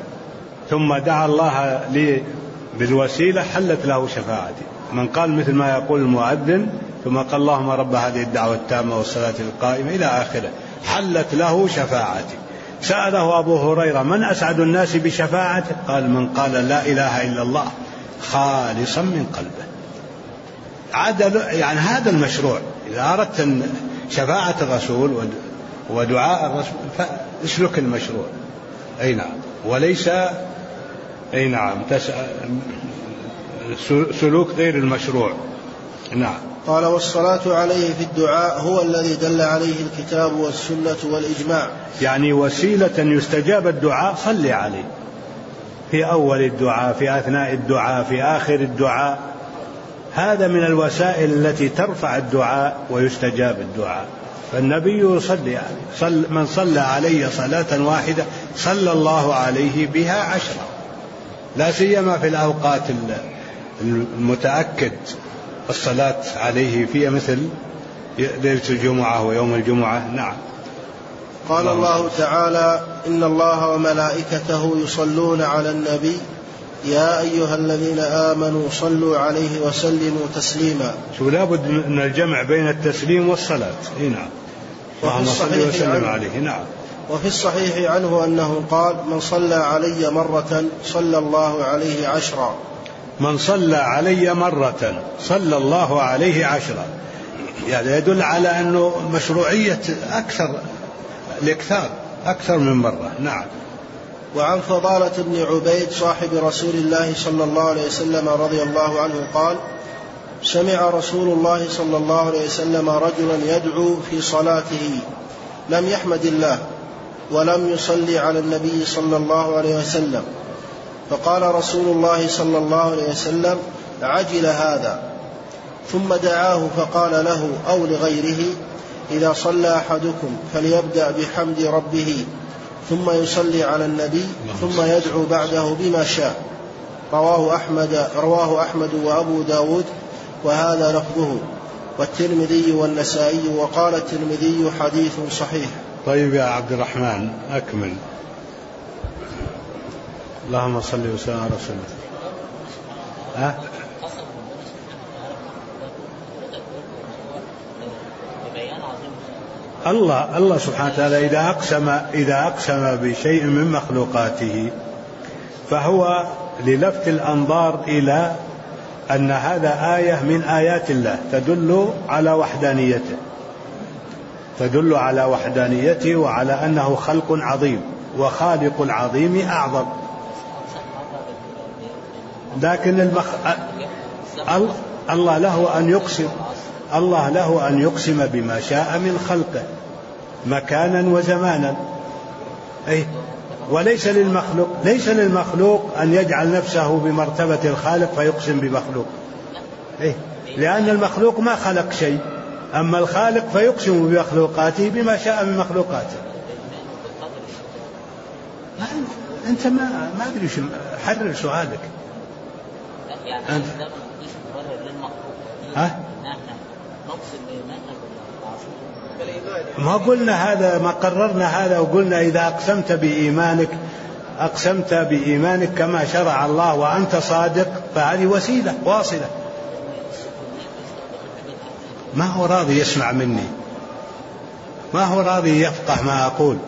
ثم دعا الله لي بالوسيلة حلت له شفاعتي. من قال مثل ما يقول المؤذن ثم قال اللهم رب هذه الدعوة التامة والصلاة القائمة إلى آخره حلت له شفاعتي. سأله أبو هريرة من أسعد الناس بشفاعته؟ قال من قال لا إله إلا الله خالصا من قلبه. يعني هذا المشروع. إذا أردت شفاعة الرسول ودعاء الرسول فاسلك المشروع. أي نعم. وليس أي نعم سلوك غير المشروع. نعم. قال والصلاة عليه في الدعاء هو الذي دل عليه الكتاب والسنة والإجماع. يعني وسيلة يستجاب الدعاء صلي عليه في أول الدعاء، في أثناء الدعاء، في آخر الدعاء. هذا من الوسائل التي ترفع الدعاء ويستجاب الدعاء. فالنبي يصلي عليه، من صلى علي صلاة واحدة صلى الله عليه بها 10، لا سيما في الأوقات المتأكد الصلاة عليه فيها، مثل ليلة الجمعة ويوم الجمعة. نعم. قال الله تعالى إن الله وملائكته يصلون على النبي يا أيها الذين آمنوا صلوا عليه وسلموا تسليما. شو لابد من الجمع بين التسليم والصلاة. نعم. اللهم صل وسلم عليه. نعم. وفي الصحيح عنه أنه قال من صلى علي مرة صلى الله عليه 10. من صلى علي مرة صلى الله عليه 10، يعني يدل على أنه مشروعية الإكثار أكثر من مرة. نعم. وعن فضالة بن عبيد صاحب رسول الله صلى الله عليه وسلم رضي الله عنه قال سمع رسول الله صلى الله عليه وسلم رجلا يدعو في صلاته لم يحمد الله ولم يصلي على النبي صلى الله عليه وسلم، فقال رسول الله صلى الله عليه وسلم عجل هذا، ثم دعاه فقال له أو لغيره إذا صلى أحدكم فليبدأ بحمد ربه ثم يصلي على النبي ثم يدعو بعده بما شاء. رواه أحمد وأبو داود وهذا لفظه، والترمذي والنسائي، وقال الترمذي حديث صحيح. طيب يا عبد الرحمن أكمل. اللهم صل وسلم على رسول الله. الله سبحانه وتعالى إذا أقسم بشيء من مخلوقاته فهو للفت الأنظار إلى أن هذا آية من آيات الله تدل على وحدانيته وعلى أنه خلق عظيم، وخالق العظيم أعظم. لكن الله له أن يقسم بما شاء من خلقه مكانا وزمانا. وليس للمخلوق أن يجعل نفسه بمرتبة الخالق فيقسم بمخلوق، لأن المخلوق ما خلق شيء، أما الخالق فيقسم بمخلوقاته بما شاء من مخلوقاته. أنت ما أدري شو، حرر سؤالك. ما قلنا هذا، ما قررنا هذا، وقلنا إذا أقسمت بإيمانك كما شرع الله وأنت صادق فهذه وسيلة واصلة. ما هو راضي يسمع مني، ما هو راضي يفقه ما أقول.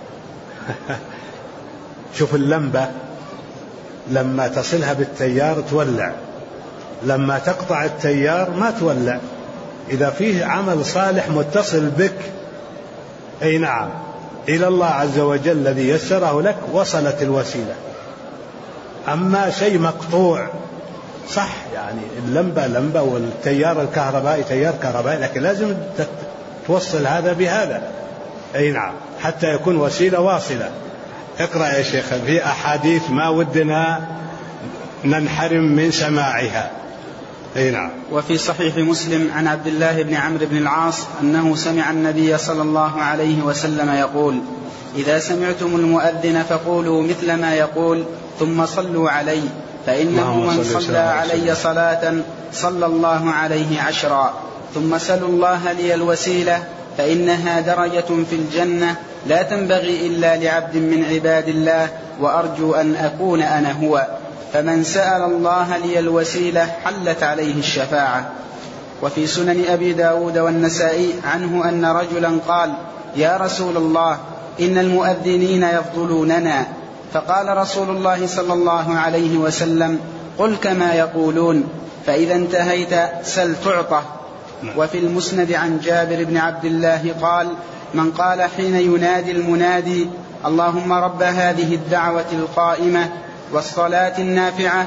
شوف اللمبة لما تصلها بالتيار تولع، لما تقطع التيار ما تولع. إذا فيه عمل صالح متصل بك نعم إلى الله عز وجل الذي يسره لك وصلت الوسيلة. أما شيء مقطوع صح، يعني اللمبة لمبة والتيار الكهربائي تيار كهربائي، لكن لازم توصل هذا بهذا نعم حتى يكون وسيلة واصلة. اقرأ يا شيخ. في أحاديث ما ودنا ننحرم من سماعها. نعم. وفي صحيح مسلم عن عبد الله بن عمرو بن العاص أنه سمع النبي صلى الله عليه وسلم يقول إذا سمعتم المؤذن فقولوا مثل ما يقول ثم صلوا علي، فإنه من صلى علي صلاة صلى الله عليه 10. ثم سلوا الله لي الوسيلة فإنها درجة في الجنة لا تنبغي إلا لعبد من عباد الله، وأرجو أن أكون أنا هو. فمن سأل الله لي الوسيلة حلت عليه الشفاعة. وفي سنن أبي داود والنسائي عنه أن رجلا قال يا رسول الله إن المؤذنين يفضلوننا، فقال رسول الله صلى الله عليه وسلم قل كما يقولون، فإذا انتهيت سل تعطى. وفي المسند عن جابر بن عبد الله قال من قال حين ينادي المنادي اللهم رب هذه الدعوة القائمة والصلاة النافعة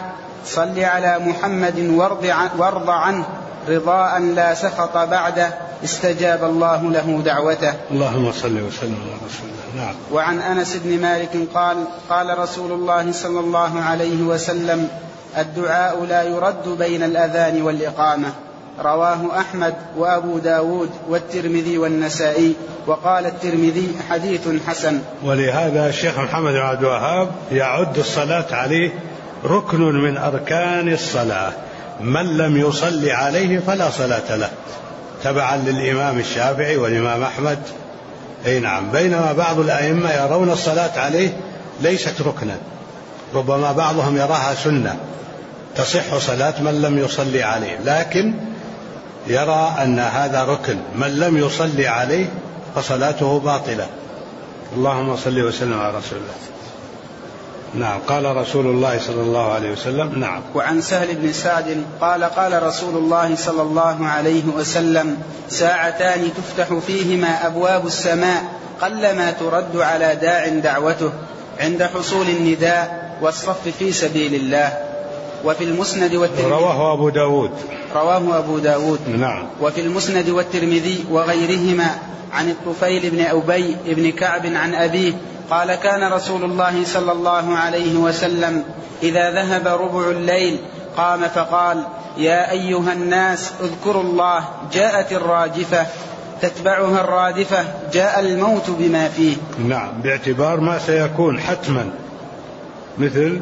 صل على محمد وارض عنه رضاء لا سخط بعده استجاب الله له دعوته. اللهم صل وسلم على رسول الله. نعم. وعن أنس بن مالك قال رسول الله صلى الله عليه وسلم الدعاء لا يرد بين الأذان والإقامة. رواه أحمد وأبو داود والترمذي والنسائي، وقال الترمذي حديث حسن. ولهذا الشيخ محمد بن عبد الوهاب يعد الصلاة عليه ركن من أركان الصلاة، من لم يصلي عليه فلا صلاة له، تبعا للإمام الشافعي والإمام أحمد. أي نعم. بينما بعض الأئمة يرون الصلاة عليه ليست ركنا، ربما بعضهم يراها سنة تصح صلاة من لم يصلي عليه، لكن يرى أن هذا ركن، من لم يصلي عليه فصلاته باطلة. اللهم صل وسلم على رسول الله. نعم. قال رسول الله صلى الله عليه وسلم. نعم. وعن سهل بن سعد قال رسول الله صلى الله عليه وسلم ساعتان تفتح فيهما أبواب السماء قلما ترد على داع دعوته عند حصول النداء والصف في سبيل الله. وفي المسند والترمذي. رواه أبو داود. نعم. وفي المسند والترمذي وغيرهما عن الطفيل بن أبي بن كعب عن أبيه قال كان رسول الله صلى الله عليه وسلم إذا ذهب ربع الليل قام فقال يا أيها الناس اذكروا الله جاءت الراجفة تتبعها الرادفة جاء الموت بما فيه. نعم. باعتبار ما سيكون حتما، مثل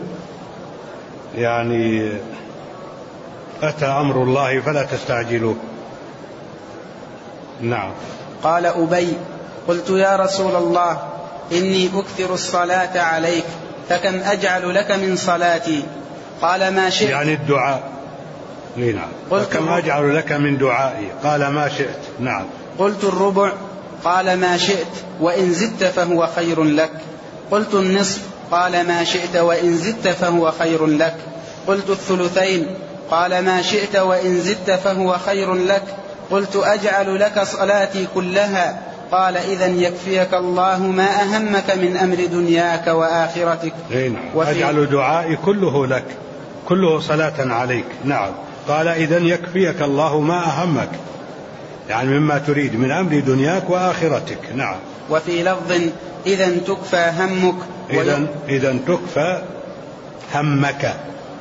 يعني أتى أمر الله فلا تستعجلوه. نعم. قال أبي قلت يا رسول الله إني أكثر الصلاة عليك فكم أجعل لك من صلاتي؟ قال ما شئت. يعني الدعاء. نعم. فكم أجعل لك من دعائي؟ قال ما شئت. نعم. قلت الربع. قال ما شئت وإن زدت فهو خير لك. قلت النصف. قال ما شئت وإن زدت فهو خير لك. قلت الثلثين. قال ما شئت وإن زدت فهو خير لك. قلت أجعل لك صلاتي كلها؟ قال إذن يكفيك الله ما أهمك من أمر دنياك وآخرتك. أجعل دعائي كله لك، كله صلاة عليك. نعم. قال إذن يكفيك الله ما أهمك، يعني مما تريد من أمر دنياك وآخرتك. نعم. وفي لفظ إذن تكفى همك. إذن تكفى همك.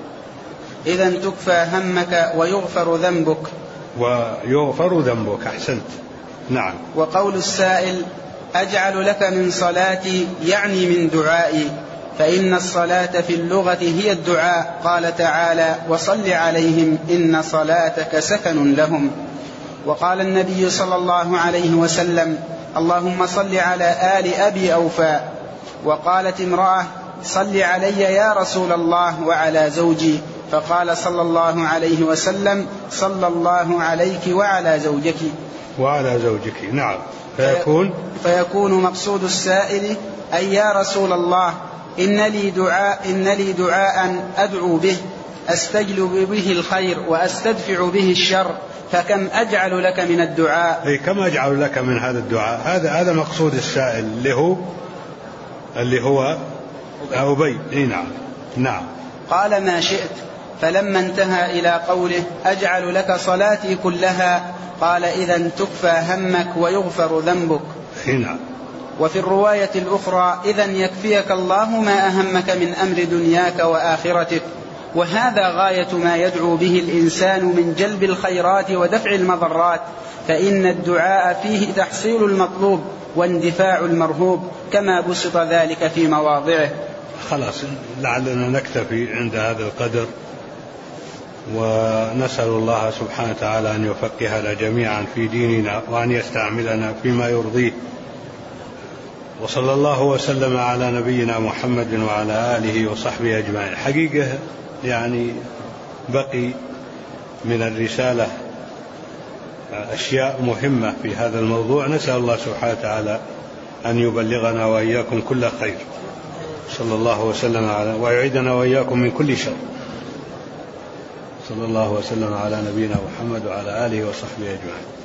إذن تكفى همك ويغفر ذنبك. ويغفر ذنبك. أحسنت. نعم. وقول السائل أجعل لك من صلاتي يعني من دعائي، فإن الصلاة في اللغة هي الدعاء. قال تعالى وصل عليهم إن صلاتك سكن لهم. وقال النبي صلى الله عليه وسلم اللهم صل على آل أبي أوفى. وقالت امرأة صل علي يا رسول الله وعلى زوجي، فقال صلى الله عليه وسلم صلى الله عليك وعلى زوجك. نعم. فيكون مقصود السائل أي يا رسول الله إن لي دعاء أدعو به أستجلب به الخير وأستدفع به الشر، فكم أجعل لك من الدعاء؟ كم أجعل لك من هذا الدعاء؟ هذا مقصود السائل اللي هو أبي. نعم. قال ما شئت. فلما انتهى إلى قوله أجعل لك صلاتي كلها قال إذن تكفى همك ويغفر ذنبك. نعم. وفي الرواية الأخرى إذن يكفيك الله ما أهمك من أمر دنياك وآخرتك. وهذا غاية ما يدعو به الإنسان من جلب الخيرات ودفع المضرات، فإن الدعاء فيه تحصيل المطلوب واندفاع المرهوب كما بسط ذلك في مواضعه. خلاص لعلنا نكتفي عند هذا القدر، ونسأل الله سبحانه وتعالى أن يفقهنا جميعا في ديننا وأن يستعملنا فيما يرضيه. وصلى الله وسلم على نبينا محمد وعلى آله وصحبه أجمعين. حقيقة يعني بقي من الرسالة أشياء مهمة في هذا الموضوع، نسأل الله سبحانه وتعالى أن يبلغنا وإياكم كل خير، صلى الله وسلم على ويعيدنا وإياكم من كل شر. صلى الله وسلم على نبينا محمد وعلى آله وصحبه أجمعين.